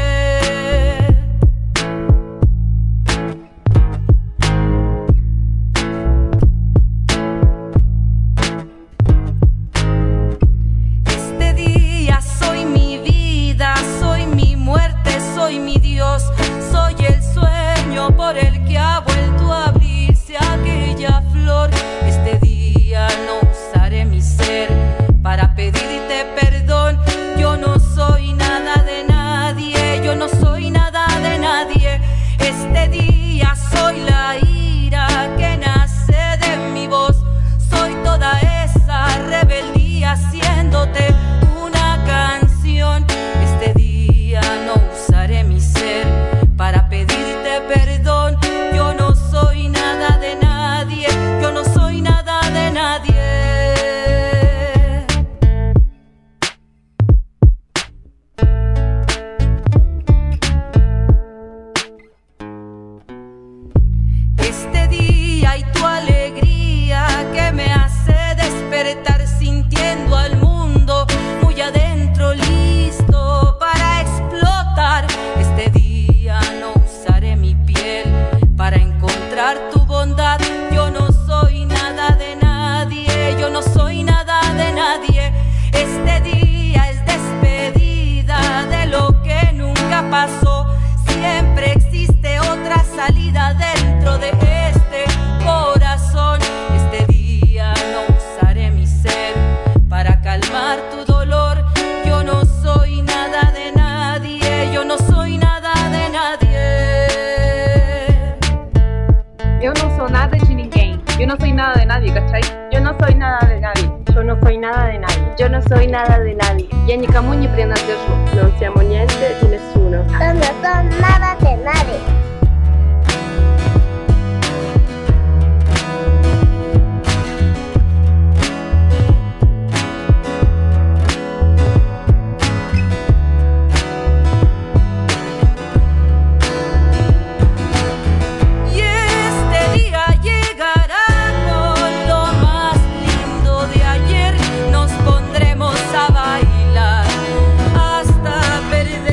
Este día soy mi vida, soy mi muerte, soy mi Dios, soy el sueño por el que ha vuelto a abrirse aquella flor. Este día no usaré mi ser para pedirte perdón. Yo no soy nada de nadie, yo no soy nada de nadie. Este día soy la ira que nace de mi voz, soy toda esa rebeldía haciéndote una canción. Este día no usaré mi ser para pedirte perdón. Yo no soy nada de nadie, yo no soy nada de nadie. Este día y tu alegría que me hace despertar sintiendo al mundo muy adentro, listo para explotar. Este día no usaré mi piel para encontrar tu bondad. Yo no soy nada de nadie, yo no soy nada de nadie. Este día es despedida de lo que nunca pasó. Siempre existe otra salida dentro de este corazón. Este día no usaré mi ser para calmar tu dolor. Yo no soy nada de nadie, yo no soy nada de nadie. Eu não sou nada de ninguém. Eu não soy nada de nadie, ¿cachai? Yo no soy nada de nadie. Yo no soy nada de nadie. Yo no soy nada de nadie. Io nikamu nie принадлежу. Non siamo niente di nessuno. Yo no soy nada de nadie. Y este día llegará con lo más lindo de ayer. Nos pondremos a bailar hasta perder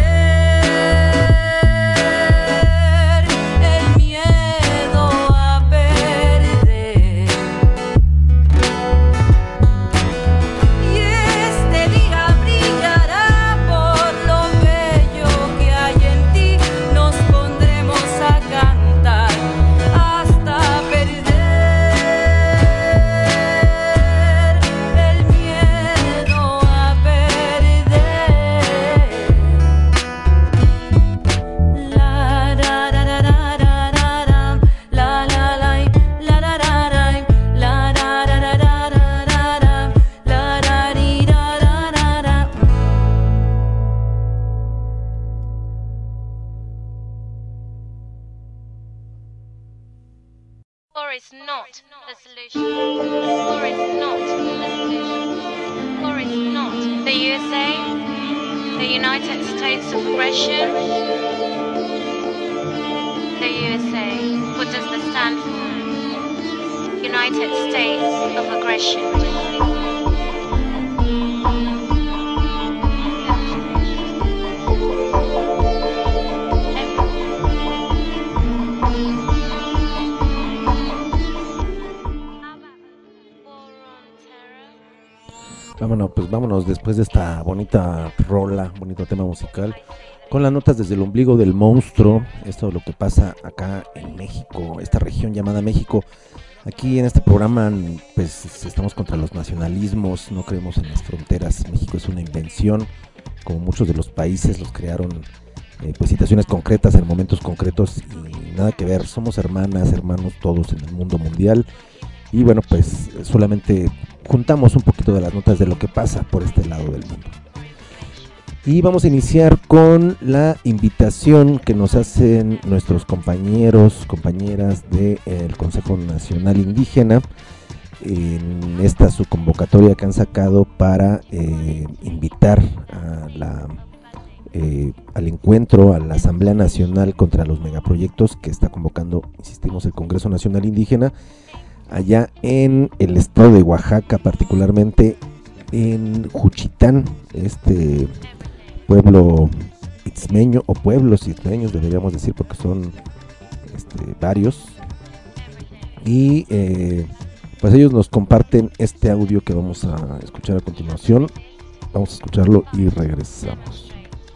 el miedo a perder. Y este día brillará por lo bello que hay en ti. Nos pondremos a cantar hasta perder el miedo a perder. La ra ra ra ra ra ra ra, la la la la ra ra ra, la ra ra ra ra ra ra ra, la ra ri ra ra ra ra. Or is not a solution. Or is not a solution. Or or it's not. The USA, the United States of Aggression. The USA, what does that stand for? United States of Aggression. Vámonos después de esta bonita rola, bonito tema musical, con las notas desde el ombligo del monstruo. Esto es lo que pasa acá en México, esta región llamada México. Aquí en este programa pues estamos contra los nacionalismos, no creemos en las fronteras. México es una invención, como muchos de los países los crearon pues situaciones concretas en momentos concretos y nada que ver. Somos hermanos todos en el mundo mundial. Y bueno, pues solamente juntamos un poquito de las notas de lo que pasa por este lado del mundo. Y vamos a iniciar con la invitación que nos hacen nuestros compañeras del Consejo Nacional Indígena en esta su convocatoria que han sacado para invitar al encuentro, a la Asamblea Nacional contra los Megaproyectos que está convocando, insistimos, el Congreso Nacional Indígena allá en el estado de Oaxaca, particularmente en Juchitán, este pueblo itzmeño, o pueblos itzmeños deberíamos decir, porque son varios, y pues ellos nos comparten este audio que vamos a escuchar a continuación. Vamos a escucharlo y regresamos.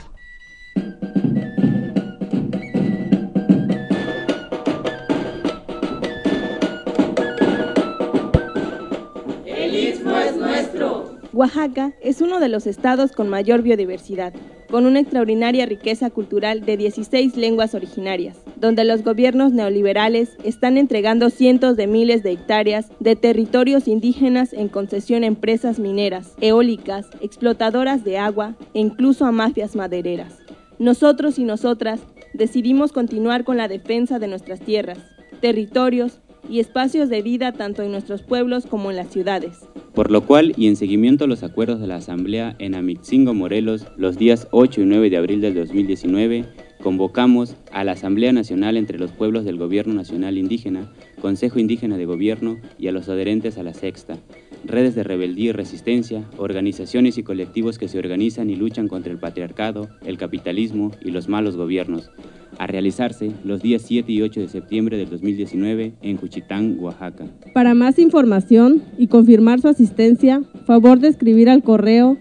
Oaxaca es uno de los estados con mayor biodiversidad, con una extraordinaria riqueza cultural de 16 lenguas originarias, donde los gobiernos neoliberales están entregando cientos de miles de hectáreas de territorios indígenas en concesión a empresas mineras, eólicas, explotadoras de agua e incluso a mafias madereras. Nosotros y nosotras decidimos continuar con la defensa de nuestras tierras, territorios y espacios de vida tanto en nuestros pueblos como en las ciudades. Por lo cual, y en seguimiento a los acuerdos de la Asamblea en Amitzingo, Morelos, los días 8 y 9 de abril del 2019, convocamos a la Asamblea Nacional entre los pueblos del Gobierno Nacional Indígena, Consejo Indígena de Gobierno y a los adherentes a la Sexta, redes de rebeldía y resistencia, organizaciones y colectivos que se organizan y luchan contra el patriarcado, el capitalismo y los malos gobiernos, a realizarse los días 7 y 8 de septiembre del 2019 en Juchitán, Oaxaca. Para más información y confirmar su asistencia, favor de escribir al correo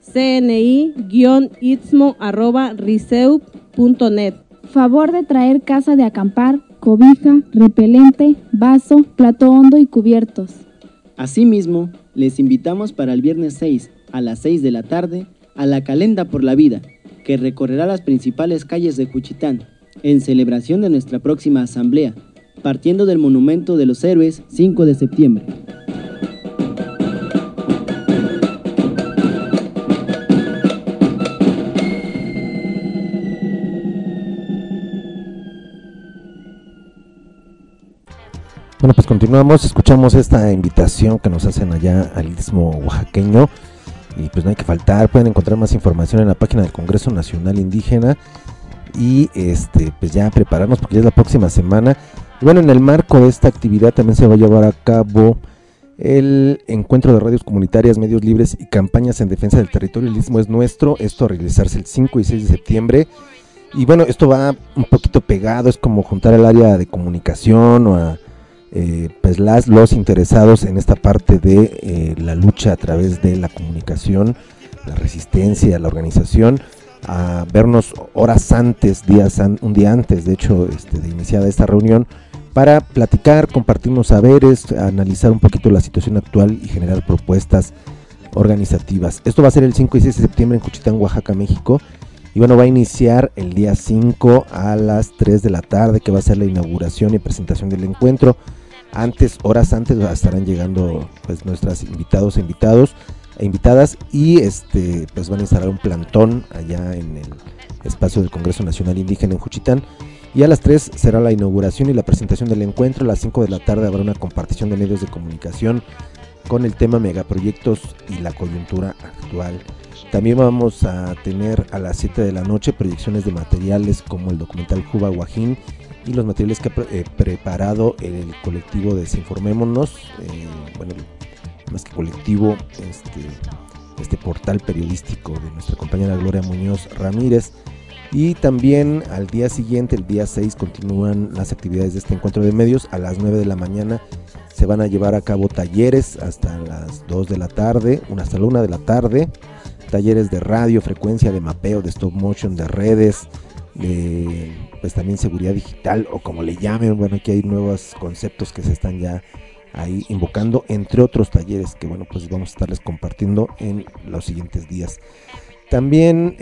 cni-istmo@riseup.net. Favor de traer casa de acampar, cobija, repelente, vaso, plato hondo y cubiertos. Asimismo, les invitamos para el viernes 6 a las 6 de la tarde a la Calenda por la Vida, que recorrerá las principales calles de Juchitán, en celebración de nuestra próxima asamblea, partiendo del Monumento de los Héroes 5 de septiembre. Bueno, pues continuamos, escuchamos esta invitación que nos hacen allá al Istmo oaxaqueño y pues no hay que faltar, pueden encontrar más información en la página del Congreso Nacional Indígena y pues ya prepararnos porque ya es la próxima semana. Y bueno, en el marco de esta actividad también se va a llevar a cabo el encuentro de radios comunitarias, medios libres y campañas en defensa del territorio. El Istmo es nuestro, esto a realizarse el 5 y 6 de septiembre. Y bueno, esto va un poquito pegado, es como juntar el área de comunicación o a pues los interesados en esta parte de la lucha a través de la comunicación, la resistencia, la organización, a vernos horas antes, un día antes de hecho de iniciada esta reunión, para platicar, compartirnos saberes, analizar un poquito la situación actual y generar propuestas organizativas. Esto va a ser el 5 y 6 de septiembre en Juchitán, Oaxaca, México. Y bueno, va a iniciar el día 5 a las 3 de la tarde, que va a ser la inauguración y presentación del encuentro. Horas antes estarán llegando pues nuestras invitados e invitadas y pues van a instalar un plantón allá en el espacio del Congreso Nacional Indígena en Juchitán. Y a las 3 será la inauguración y la presentación del encuentro. A las 5 de la tarde habrá una compartición de medios de comunicación con el tema megaproyectos y la coyuntura actual. También vamos a tener a las 7 de la noche proyecciones de materiales como el documental Juba Guajín y los materiales que ha preparado el colectivo Desinformémonos, bueno, más que colectivo, este portal periodístico de nuestra compañera Gloria Muñoz Ramírez. Y también al día siguiente, el día 6, continúan las actividades de este encuentro de medios. A las 9 de la mañana se van a llevar a cabo talleres hasta las 2 de la tarde, hasta la 1 de la tarde, talleres de radio, frecuencia, de mapeo, de stop motion, de redes, de pues también seguridad digital o como le llamen. Bueno, aquí hay nuevos conceptos que se están ya ahí invocando, entre otros talleres que bueno, pues vamos a estarles compartiendo en los siguientes días. También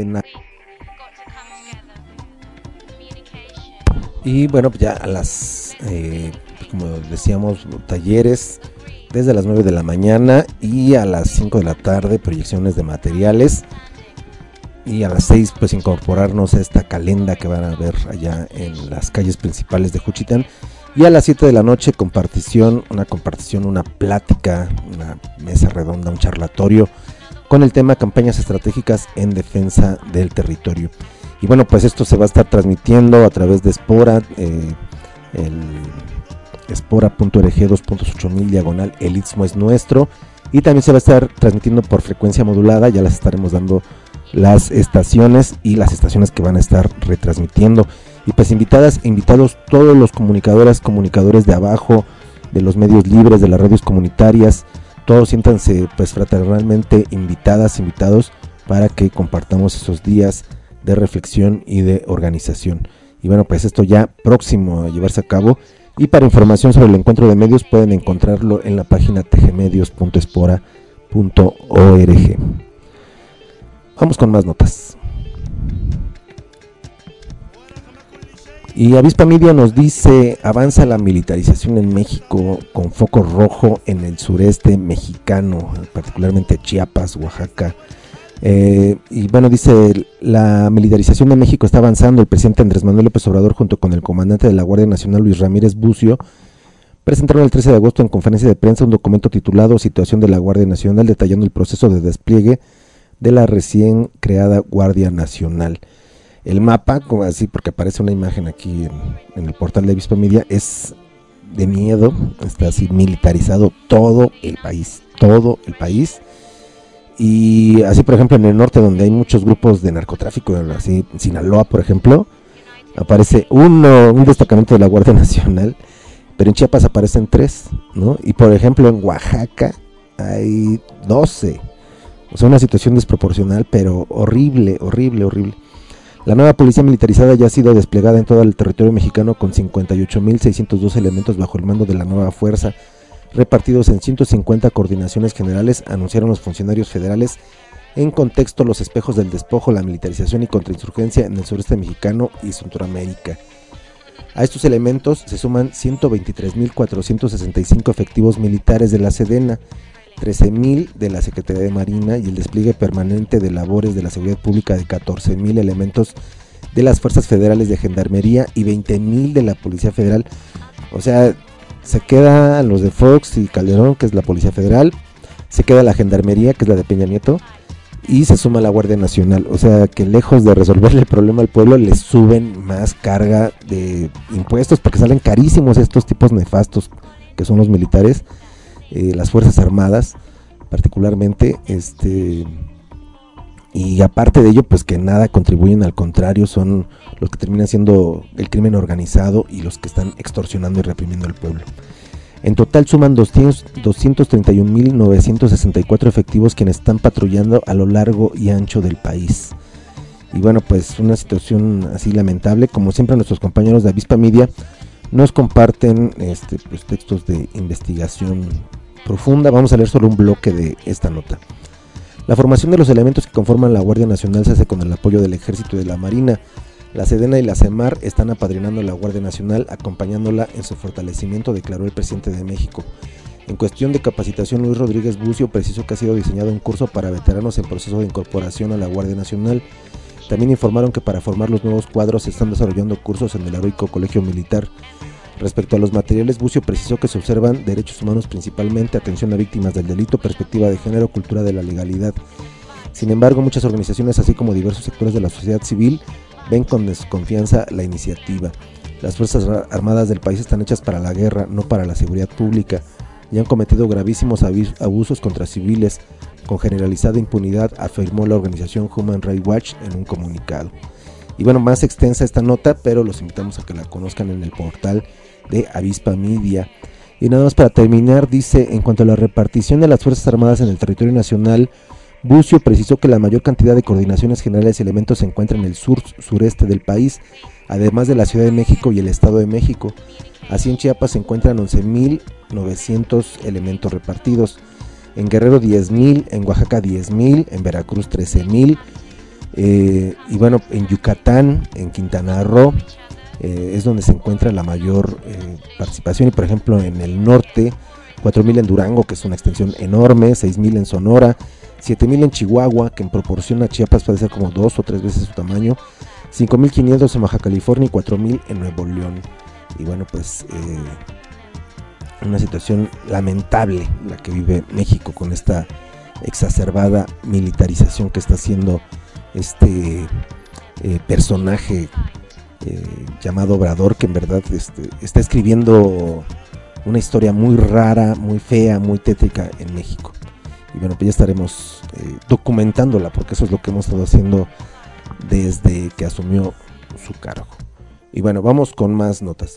y bueno, pues ya a las como decíamos, talleres desde las 9 de la mañana y a las 5 de la tarde proyecciones de materiales, y a las 6 pues incorporarnos a esta calenda que van a ver allá en las calles principales de Juchitán, y a las 7 de la noche una plática, una mesa redonda, un charlatorio con el tema campañas estratégicas en defensa del territorio. Y bueno, pues esto se va a estar transmitiendo a través de Espora, el espora.org 2.8000 diagonal el Istmo es nuestro, y también se va a estar transmitiendo por frecuencia modulada. Ya las estaremos dando las estaciones y las estaciones que van a estar retransmitiendo. Y pues invitados todos los comunicadores de abajo, de los medios libres, de las radios comunitarias, todos siéntanse pues fraternalmente invitados para que compartamos esos días de reflexión y de organización. Y bueno, pues esto ya próximo a llevarse a cabo, y para información sobre el encuentro de medios pueden encontrarlo en la página tgmedios.espora.org. Vamos con más notas. Y Avispa Media nos dice: avanza la militarización en México con foco rojo en el sureste mexicano, particularmente Chiapas, Oaxaca. Y bueno, dice: la militarización de México está avanzando. El presidente Andrés Manuel López Obrador junto con el comandante de la Guardia Nacional Luis Ramírez Bucio presentaron el 13 de agosto en conferencia de prensa un documento titulado Situación de la Guardia Nacional, detallando el proceso de despliegue de la recién creada Guardia Nacional. El mapa, como así, porque aparece una imagen aquí en el portal de Avispa Media, es de miedo. Está así militarizado todo el país. Y así, por ejemplo, en el norte, donde hay muchos grupos de narcotráfico, así en Sinaloa, por ejemplo, aparece un destacamento de la Guardia Nacional, pero en Chiapas aparecen 3, ¿no? Y por ejemplo en Oaxaca hay 12. O sea, una situación desproporcional, pero horrible. La nueva policía militarizada ya ha sido desplegada en todo el territorio mexicano con 58.602 elementos bajo el mando de la nueva fuerza, repartidos en 150 coordinaciones generales, anunciaron los funcionarios federales en contexto los espejos del despojo, la militarización y contrainsurgencia en el sureste mexicano y Centroamérica. A estos elementos se suman 123.465 efectivos militares de la Sedena, 13.000 de la Secretaría de Marina y el despliegue permanente de labores de la seguridad pública de 14.000 elementos de las fuerzas federales de Gendarmería y 20.000 de la Policía Federal. O sea, se queda los de Fox y Calderón, que es la Policía Federal, se queda la Gendarmería, que es la de Peña Nieto, y se suma la Guardia Nacional. O sea que lejos de resolverle el problema al pueblo, les suben más carga de impuestos, porque salen carísimos estos tipos nefastos que son los militares, las Fuerzas Armadas particularmente, y aparte de ello, pues que nada contribuyen, al contrario, son los que terminan siendo el crimen organizado y los que están extorsionando y reprimiendo al pueblo. En total suman 231.964 efectivos quienes están patrullando a lo largo y ancho del país. Y bueno, pues una situación así lamentable. Como siempre, nuestros compañeros de Avispa Media nos comparten pues, textos de investigación profunda. Vamos a leer solo un bloque de esta nota. La formación de los elementos que conforman la Guardia Nacional se hace con el apoyo del Ejército y de la Marina. La Sedena y la CEMAR están apadrinando a la Guardia Nacional, acompañándola en su fortalecimiento, declaró el presidente de México. En cuestión de capacitación, Luis Rodríguez Bucio precisó que ha sido diseñado un curso para veteranos en proceso de incorporación a la Guardia Nacional. También informaron que para formar los nuevos cuadros se están desarrollando cursos en el heroico Colegio Militar. Respecto a los materiales, Bucio precisó que se observan derechos humanos principalmente, atención a víctimas del delito, perspectiva de género, cultura de la legalidad. Sin embargo, muchas organizaciones, así como diversos sectores de la sociedad civil, ven con desconfianza la iniciativa. Las Fuerzas Armadas del país están hechas para la guerra, no para la seguridad pública, y han cometido gravísimos abusos contra civiles, con generalizada impunidad, afirmó la organización Human Rights Watch en un comunicado. Y bueno, más extensa esta nota, pero los invitamos a que la conozcan en el portal de Avispa Media. Y nada más para terminar, dice, en cuanto a la repartición de las Fuerzas Armadas en el territorio nacional, Bucio precisó que la mayor cantidad de coordinaciones generales y elementos se encuentra en el sureste del país, además de la Ciudad de México y el Estado de México. Así en Chiapas se encuentran 11.900 elementos repartidos, en Guerrero 10.000, en Oaxaca 10.000, en Veracruz 13.000, y bueno, en Yucatán, en Quintana Roo, es donde se encuentra la mayor participación, y por ejemplo en el norte 4.000 en Durango, que es una extensión enorme, 6.000 en Sonora, 7.000 en Chihuahua, que en proporción a Chiapas puede ser como 2 o 3 veces su tamaño, 5.500 en Baja California y 4.000 en Nuevo León. Y bueno, pues una situación lamentable la que vive México con esta exacerbada militarización que está haciendo este personaje llamado Obrador, que en verdad está escribiendo una historia muy rara, muy fea, muy tétrica en México. Y bueno, pues ya estaremos documentándola, porque eso es lo que hemos estado haciendo desde que asumió su cargo. Y bueno, vamos con más notas.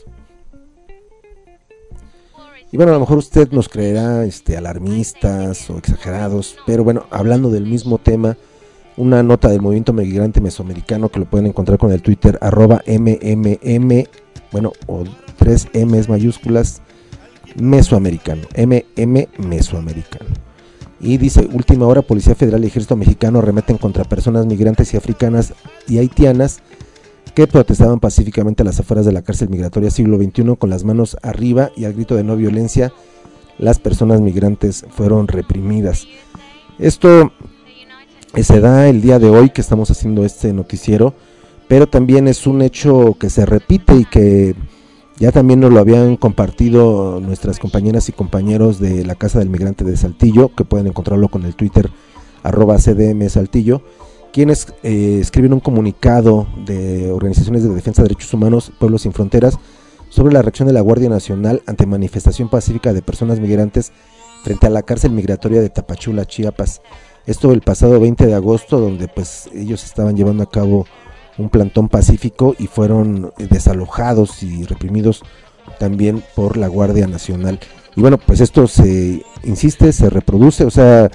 Y bueno, a lo mejor usted nos creerá alarmistas o exagerados, pero bueno, hablando del mismo tema, una nota del movimiento migrante mesoamericano que lo pueden encontrar con el Twitter @MMM, bueno, o 3 M's mayúsculas, mesoamericano, MM mesoamericano. Y dice, última hora, Policía Federal y Ejército Mexicano arremeten contra personas migrantes y africanas y haitianas que protestaban pacíficamente a las afueras de la cárcel migratoria siglo XXI con las manos arriba y al grito de no violencia. Las personas migrantes fueron reprimidas. Esto se da el día de hoy que estamos haciendo este noticiero, pero también es un hecho que se repite y que ya también nos lo habían compartido nuestras compañeras y compañeros de la Casa del Migrante de Saltillo, que pueden encontrarlo con el Twitter @CDM Saltillo, quienes escriben un comunicado de organizaciones de defensa de derechos humanos, Pueblos Sin Fronteras, sobre la reacción de la Guardia Nacional ante manifestación pacífica de personas migrantes frente a la cárcel migratoria de Tapachula, Chiapas. Esto el pasado 20 de agosto, donde pues ellos estaban llevando a cabo un plantón pacífico y fueron desalojados y reprimidos también por la Guardia Nacional. Y bueno, pues esto se insiste, se reproduce, o sea,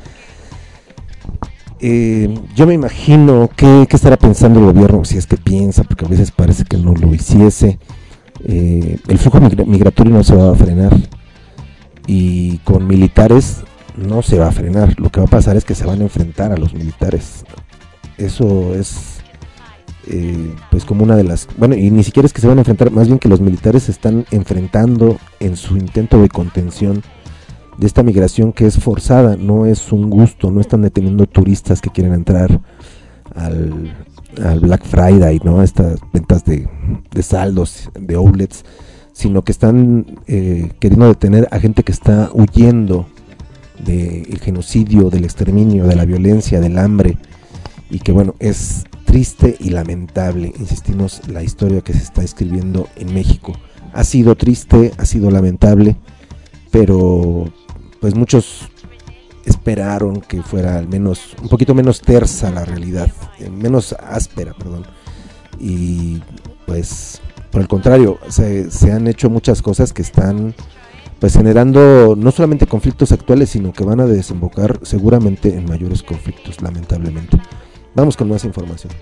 yo me imagino qué estará pensando el gobierno, si es que piensa, porque a veces parece que no lo hiciese. El flujo migratorio no se va a frenar, y con militares no se va a frenar. Lo que va a pasar es que se van a enfrentar a los militares. Eso es pues como una de las, bueno, y ni siquiera es que se van a enfrentar, más bien que los militares se están enfrentando en su intento de contención de esta migración que es forzada, no es un gusto, no están deteniendo turistas que quieren entrar al Black Friday, ¿no? Estas ventas de saldos, de outlets, sino que están queriendo detener a gente que está huyendo del genocidio, del exterminio, de la violencia, del hambre, y que bueno, es triste y lamentable, insistimos, la historia que se está escribiendo en México. Ha sido triste, ha sido lamentable, pero pues muchos esperaron que fuera al menos un poquito menos tersa la realidad, menos áspera, perdón, y pues por el contrario, se han hecho muchas cosas que están pues generando no solamente conflictos actuales, sino que van a desembocar seguramente en mayores conflictos, lamentablemente. Vamos con más información.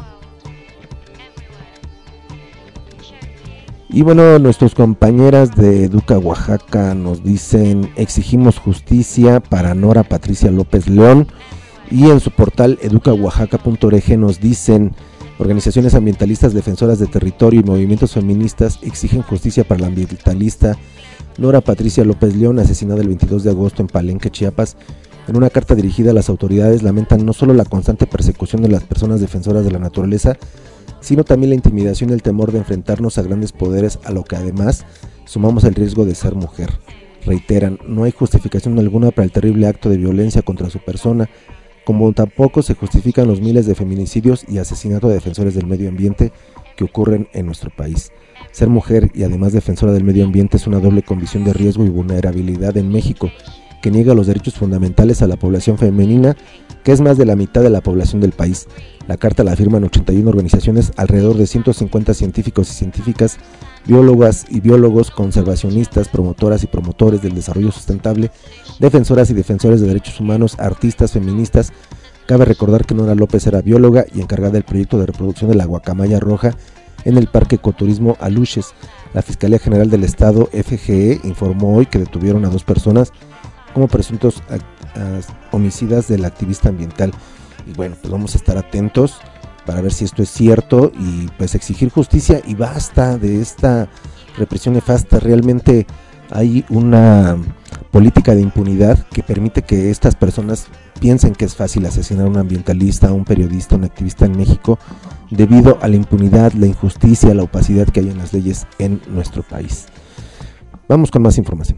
Y bueno, nuestras compañeras de Educa Oaxaca nos dicen: exigimos justicia para Nora Patricia López León. Y en su portal educaoaxaca.org nos dicen: organizaciones ambientalistas, defensoras de territorio y movimientos feministas exigen justicia para la ambientalista Nora Patricia López León, asesinada el 22 de agosto en Palenque, Chiapas. En una carta dirigida a las autoridades lamentan no solo la constante persecución de las personas defensoras de la naturaleza, sino también la intimidación y el temor de enfrentarnos a grandes poderes, a lo que además sumamos el riesgo de ser mujer. Reiteran, no hay justificación alguna para el terrible acto de violencia contra su persona, como tampoco se justifican los miles de feminicidios y asesinatos de defensores del medio ambiente que ocurren en nuestro país. Ser mujer y además defensora del medio ambiente es una doble condición de riesgo y vulnerabilidad en México, que niega los derechos fundamentales a la población femenina, que es más de la mitad de la población del país. La carta la firman 81 organizaciones, alrededor de 150 científicos y científicas, biólogas y biólogos, conservacionistas, promotoras y promotores del desarrollo sustentable, defensoras y defensores de derechos humanos, artistas, feministas. Cabe recordar que Nora López era bióloga y encargada del proyecto de reproducción de la guacamaya roja en el Parque Ecoturismo Aluches. La Fiscalía General del Estado, FGE, informó hoy que detuvieron a 2 personas como presuntos homicidas del activista ambiental. Y bueno, pues vamos a estar atentos para ver si esto es cierto y pues exigir justicia y basta de esta represión nefasta. Realmente hay una política de impunidad que permite que estas personas piensen que es fácil asesinar a un ambientalista, a un periodista, a un activista en México, debido a la impunidad, la injusticia, la opacidad que hay en las leyes en nuestro país. Vamos con más información.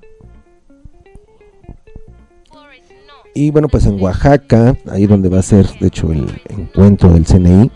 Y bueno, pues en Oaxaca, ahí donde va a ser de hecho el encuentro del CNI,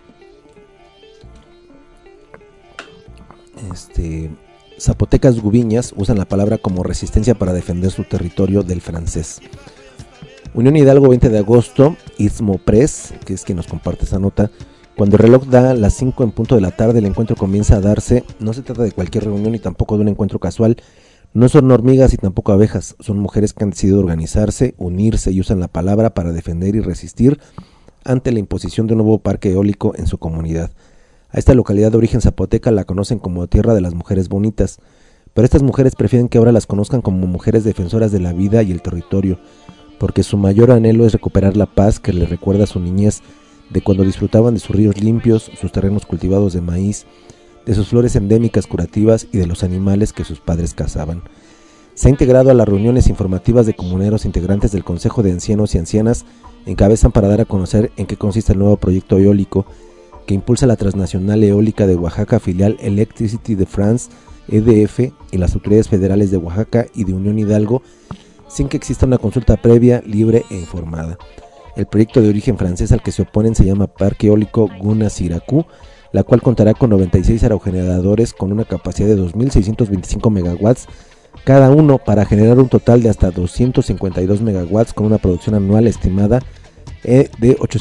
zapotecas gubiñas usan la palabra como resistencia para defender su territorio del francés. Unión Hidalgo, 20 de agosto, Istmo Press, que es quien nos comparte esa nota. Cuando el reloj da las 5 en punto de la tarde, el encuentro comienza a darse. No se trata de cualquier reunión y tampoco de un encuentro casual. No son hormigas y tampoco abejas, son mujeres que han decidido organizarse, unirse y usan la palabra para defender y resistir ante la imposición de un nuevo parque eólico en su comunidad. A esta localidad de origen zapoteca la conocen como Tierra de las Mujeres Bonitas, pero estas mujeres prefieren que ahora las conozcan como mujeres defensoras de la vida y el territorio, porque su mayor anhelo es recuperar la paz que les recuerda a su niñez, de cuando disfrutaban de sus ríos limpios, sus terrenos cultivados de maíz, de sus flores endémicas curativas y de los animales que sus padres cazaban. Se ha integrado a las reuniones informativas de comuneros integrantes del Consejo de Ancianos y Ancianas, encabezan para dar a conocer en qué consiste el nuevo proyecto eólico que impulsa la transnacional eólica de Oaxaca, filial Electricity de France, EDF, y las autoridades federales de Oaxaca y de Unión Hidalgo, sin que exista una consulta previa, libre e informada. El proyecto de origen francés al que se oponen se llama Parque Eólico Guna-Siracú, la cual contará con 96 aerogeneradores con una capacidad de 2.625 megawatts cada uno, para generar un total de hasta 252 megawatts con una producción anual estimada de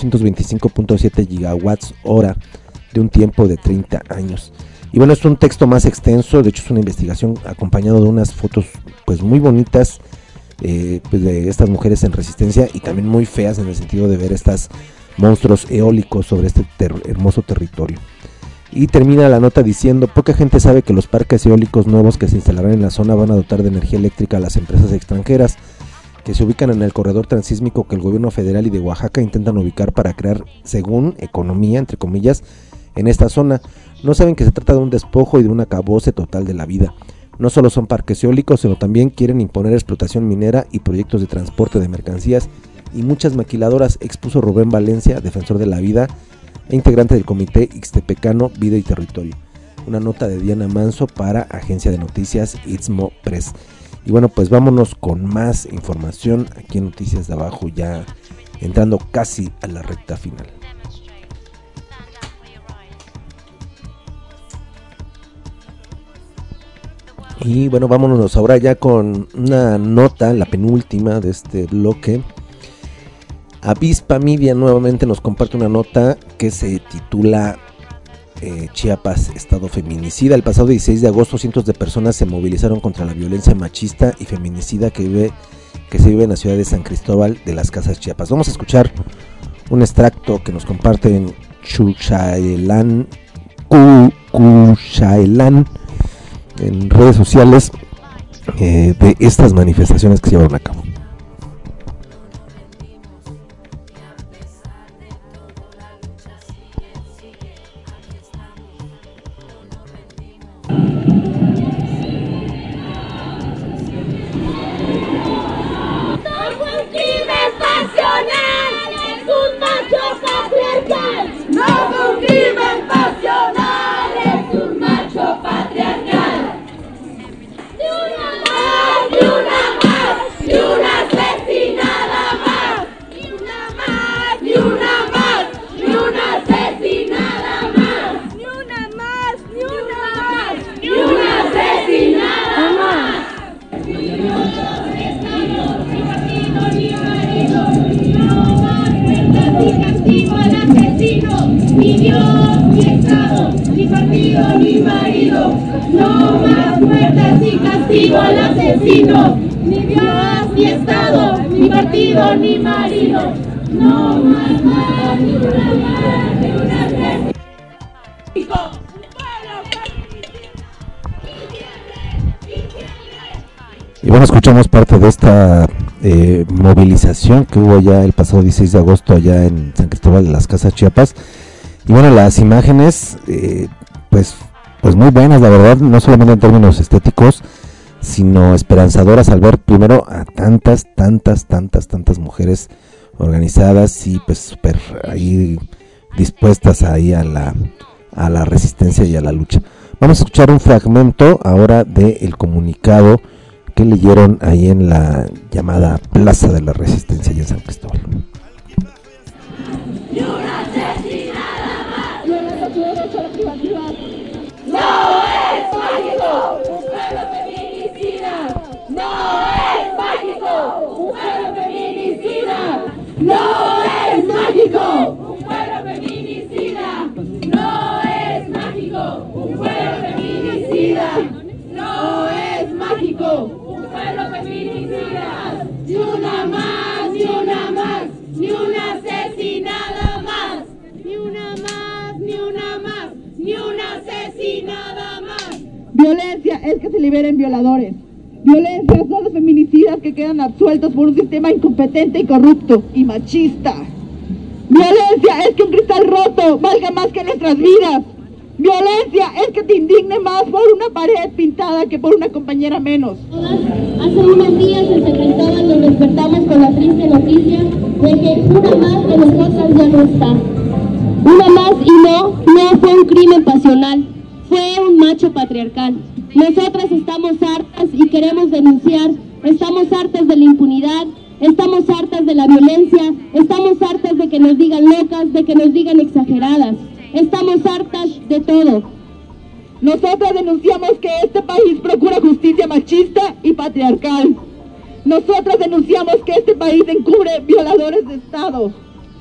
825.7 gigawatts hora de un tiempo de 30 años. Y bueno, es un texto más extenso, de hecho es una investigación acompañado de unas fotos pues muy bonitas pues de estas mujeres en resistencia y también muy feas en el sentido de ver estas monstruos eólicos sobre este hermoso territorio. Y termina la nota diciendo: poca gente sabe que los parques eólicos nuevos que se instalarán en la zona van a dotar de energía eléctrica a las empresas extranjeras que se ubican en el corredor transísmico que el gobierno federal y de Oaxaca intentan ubicar para crear, según, economía, entre comillas, en esta zona. No saben que se trata de un despojo y de un acabose total de la vida. No solo son parques eólicos, sino también quieren imponer explotación minera y proyectos de transporte de mercancías y muchas maquiladoras, expuso Rubén Valencia, defensor de la vida e integrante del Comité Ixtepecano Vida y Territorio. Una nota de Diana Manso para Agencia de Noticias Istmo Press. Y bueno, pues vámonos con más información aquí en Noticias de Abajo, ya entrando casi a la recta final. Y bueno, vámonos ahora ya con una nota, la penúltima de este bloque. Avispa Media nuevamente nos comparte una nota que se titula Chiapas, estado feminicida. El pasado 16 de agosto cientos de personas se movilizaron contra la violencia machista y feminicida que se vive en la ciudad de San Cristóbal de las Casas, Chiapas. Vamos a escuchar un extracto que nos comparten Cuchaelán en redes sociales de estas manifestaciones que se llevaron a cabo. ¡No fue un crimen No más muertes y castigo al asesino. Ni Dios, ni Estado, ni partido, ni marido. No más muertes, ni una más, ni una vez. Y bueno, escuchamos parte de esta movilización que hubo ya el pasado 16 de agosto allá en San Cristóbal de las Casas, Chiapas. Y bueno, las imágenes pues muy buenas, la verdad, no solamente en términos estéticos, sino esperanzadoras al ver primero a tantas mujeres organizadas y pues súper ahí dispuestas ahí a la resistencia y a la lucha. Vamos a escuchar un fragmento ahora del comunicado que leyeron ahí en la llamada Plaza de la Resistencia allá en San Cristóbal. No es mágico, un pueblo feminicida. No es mágico, un pueblo feminicida. No es mágico, un pueblo feminicida. No es mágico, un pueblo feminicida. No es mágico, un pueblo feminicida. Ni una más, ni una más, ni una asesinada más. Ni una más, ni una más, ni una asesinada más. Violencia es que se liberen violadores. Violencia son los feminicidas que quedan absueltos por un sistema incompetente y corrupto y machista. Violencia es que un cristal roto valga más que nuestras vidas. Violencia es que te indigne más por una pared pintada que por una compañera menos. Hace unos días en San Cristóbal nos despertamos con la triste noticia de que una más de nosotras ya no está. Una más y no fue un crimen pasional, fue un macho patriarcal. Nosotras estamos hartas y queremos denunciar, estamos hartas de la impunidad, estamos hartas de la violencia, estamos hartas de que nos digan locas, de que nos digan exageradas, estamos hartas de todo. Nosotras denunciamos que este país procura justicia machista y patriarcal. Nosotras denunciamos que este país encubre violadores de Estado.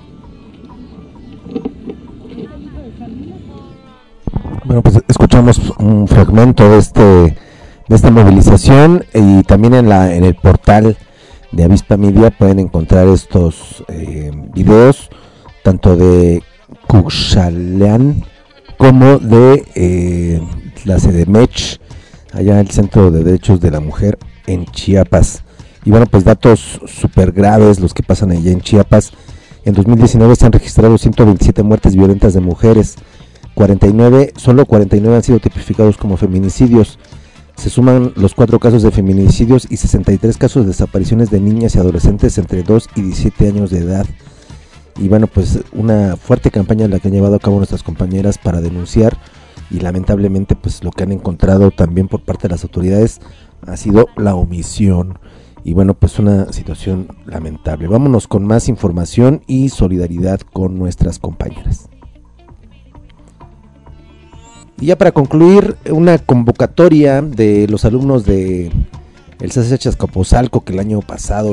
Bueno, pues escuchamos un fragmento de esta movilización y también en el portal de Avispa Media pueden encontrar estos videos tanto de Cuxalán como de la CDMECH, allá en el Centro de Derechos de la Mujer en Chiapas. Y bueno, pues datos súper graves los que pasan allá en Chiapas. En 2019 se han registrado 127 muertes violentas de mujeres, solo 49 han sido tipificados como feminicidios. Se suman los 4 casos de feminicidios y 63 casos de desapariciones de niñas y adolescentes entre 2 y 17 años de edad. Y bueno, pues una fuerte campaña la que han llevado a cabo nuestras compañeras para denunciar, y lamentablemente pues lo que han encontrado también por parte de las autoridades ha sido la omisión. Y bueno, pues una situación lamentable. Vámonos con más información y solidaridad con nuestras compañeras. Y ya para concluir, una convocatoria de los alumnos de el CCH Azcapotzalco que el pasado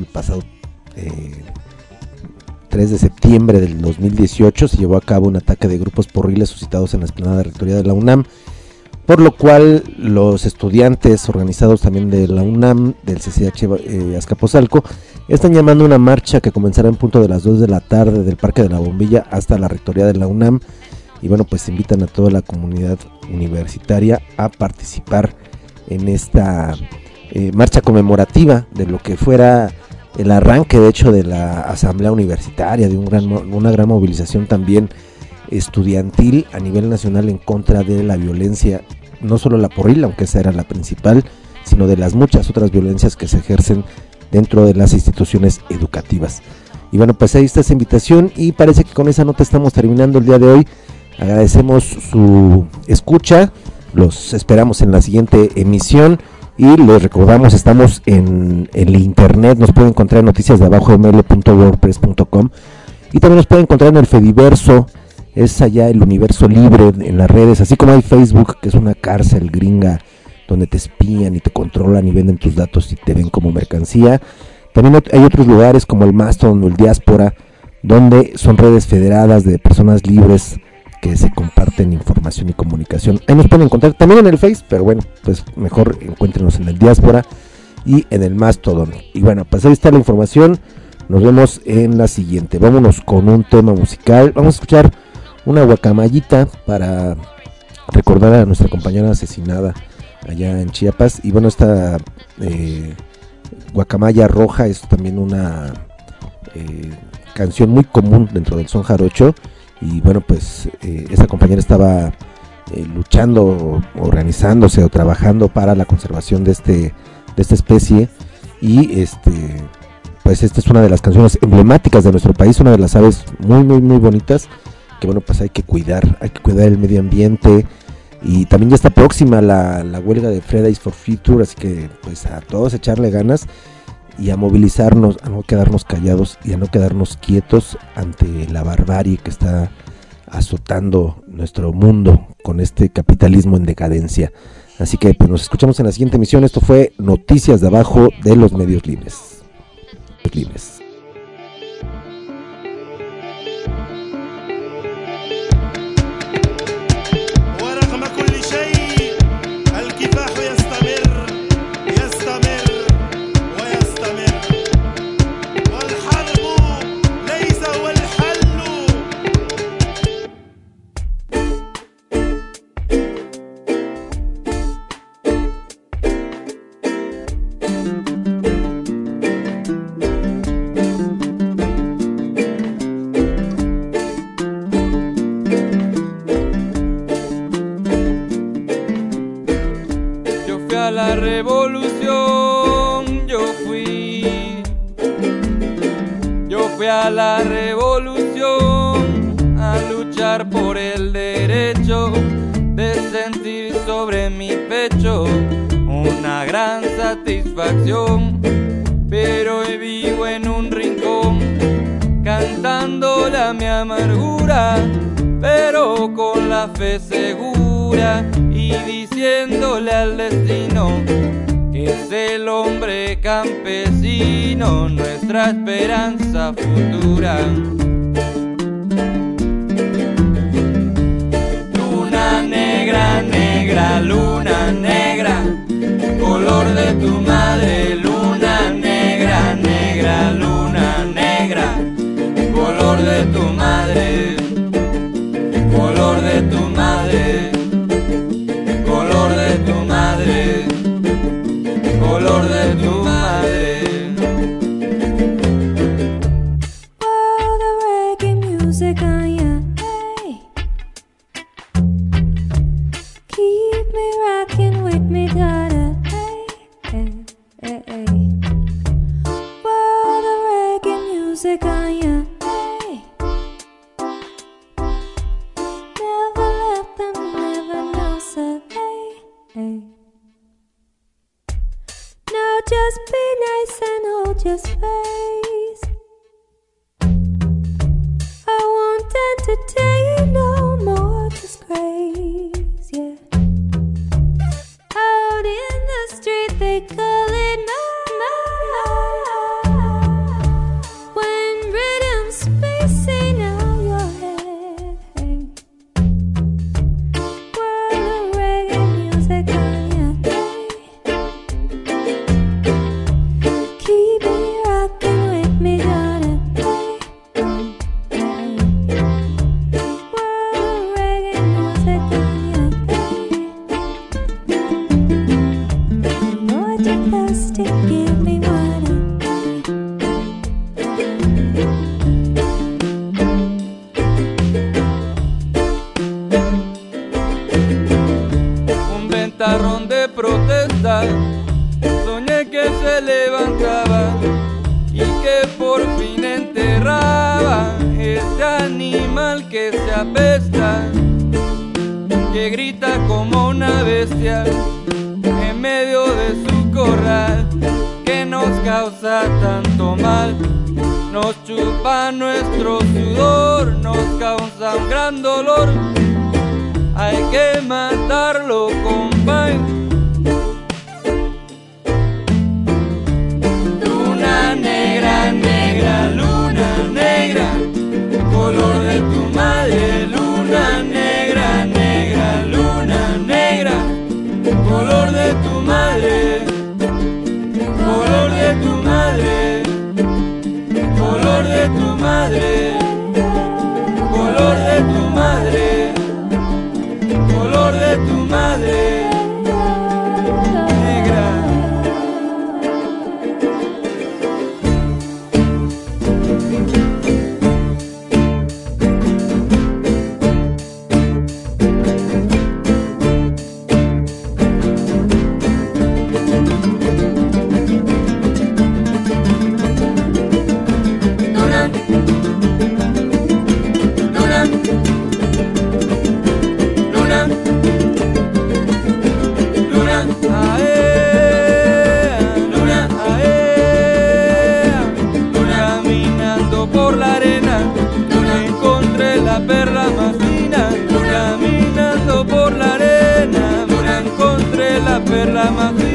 3 de septiembre del 2018 se llevó a cabo un ataque de grupos porriles suscitados en la explanada de rectoría de la UNAM, por lo cual los estudiantes organizados también de la UNAM, del CCH Azcapotzalco, están llamando una marcha que comenzará en punto de las 2 de la tarde del Parque de la Bombilla hasta la rectoría de la UNAM. Y bueno, pues invitan a toda la comunidad universitaria a participar en esta marcha conmemorativa de lo que fuera el arranque, de hecho, de la asamblea universitaria, de una gran movilización también estudiantil a nivel nacional en contra de la violencia, no solo la porril, aunque esa era la principal, sino de las muchas otras violencias que se ejercen dentro de las instituciones educativas. Y bueno, pues ahí está esa invitación, y parece que con esa nota estamos terminando el día de hoy. Agradecemos su escucha, los esperamos en la siguiente emisión y les recordamos, estamos en el internet, nos pueden encontrar en noticiasdeabajo.ml.wordpress.com y también nos pueden encontrar en el Fediverso, es allá el universo libre en las redes, así como hay Facebook, que es una cárcel gringa donde te espían y te controlan y venden tus datos y te ven como mercancía. También hay otros lugares como el Mastodon o el Diáspora, donde son redes federadas de personas libres que se comparten información y comunicación. Ahí nos pueden encontrar también en el Face, pero bueno, pues mejor encuéntrenos en el Diáspora y en el Mastodon. Y bueno, pues ahí está la información. Nos vemos en la siguiente. Vámonos con un tema musical. Vamos a escuchar una guacamayita para recordar a nuestra compañera asesinada allá en Chiapas. Y bueno, esta guacamaya roja es también una canción muy común dentro del son jarocho. Y bueno, pues esa compañera estaba luchando, organizándose o trabajando para la conservación de esta especie. Y pues esta es una de las canciones emblemáticas de nuestro país, una de las aves muy bonitas, que bueno, pues hay que cuidar el medio ambiente. Y también ya está próxima la huelga de Fridays for Future, así que pues a todos echarle ganas y a movilizarnos, a no quedarnos callados y a no quedarnos quietos ante la barbarie que está azotando nuestro mundo con este capitalismo en decadencia. Así que pues nos escuchamos en la siguiente emisión. Esto fue Noticias de Abajo de los Medios Libres. A la revolución, a luchar por el derecho de sentir sobre mi pecho una gran satisfacción. Pero hoy vivo en un rincón, cantándole a mi amargura, pero con la fe segura y diciéndole al destino que es el hombre campesino, nuestra esperanza futura. Luna negra, negra, luna negra, color de tu madre. Luna negra, negra, luna negra, color de tu madre. Color de tu madre, color de tu madre, color de tu madre. Oh, the reggae music on ya, hey. Keep me rocking with me, daughter, hey, hey, hey, hey. Oh, the reggae music on ya, hey. Never let them never know, sir, hey, hey. Now just be nice and hold your space. I won't entertain no more disgrace, yeah. Out in the street they call it murder. When rhythm's spacing out your head, hey. Whirl the reggae music on your head. Keep me rocking with me, daughter, hey, hey, hey. Whirl the reggae music on your head. Lord, you're thirsty, give me water. Un ventarrón de protesta, soñé que se levantaba y que por fin enterraba ese animal que se apesta, que grita como una bestia en medio de su corral, que nos causa tanto mal, nos chupa nuestro sudor, nos causa un gran dolor. Hay que matarlo, compay. Luna negra, negra, luna negra, color de tu madre. Luna negra. color de tu madre, color de tu madre, color de tu madre, color de tu madre, color de tu madre, negra. Caminando por la arena, encontré la perla más fina. Caminando por la arena, encontré la perla más fina.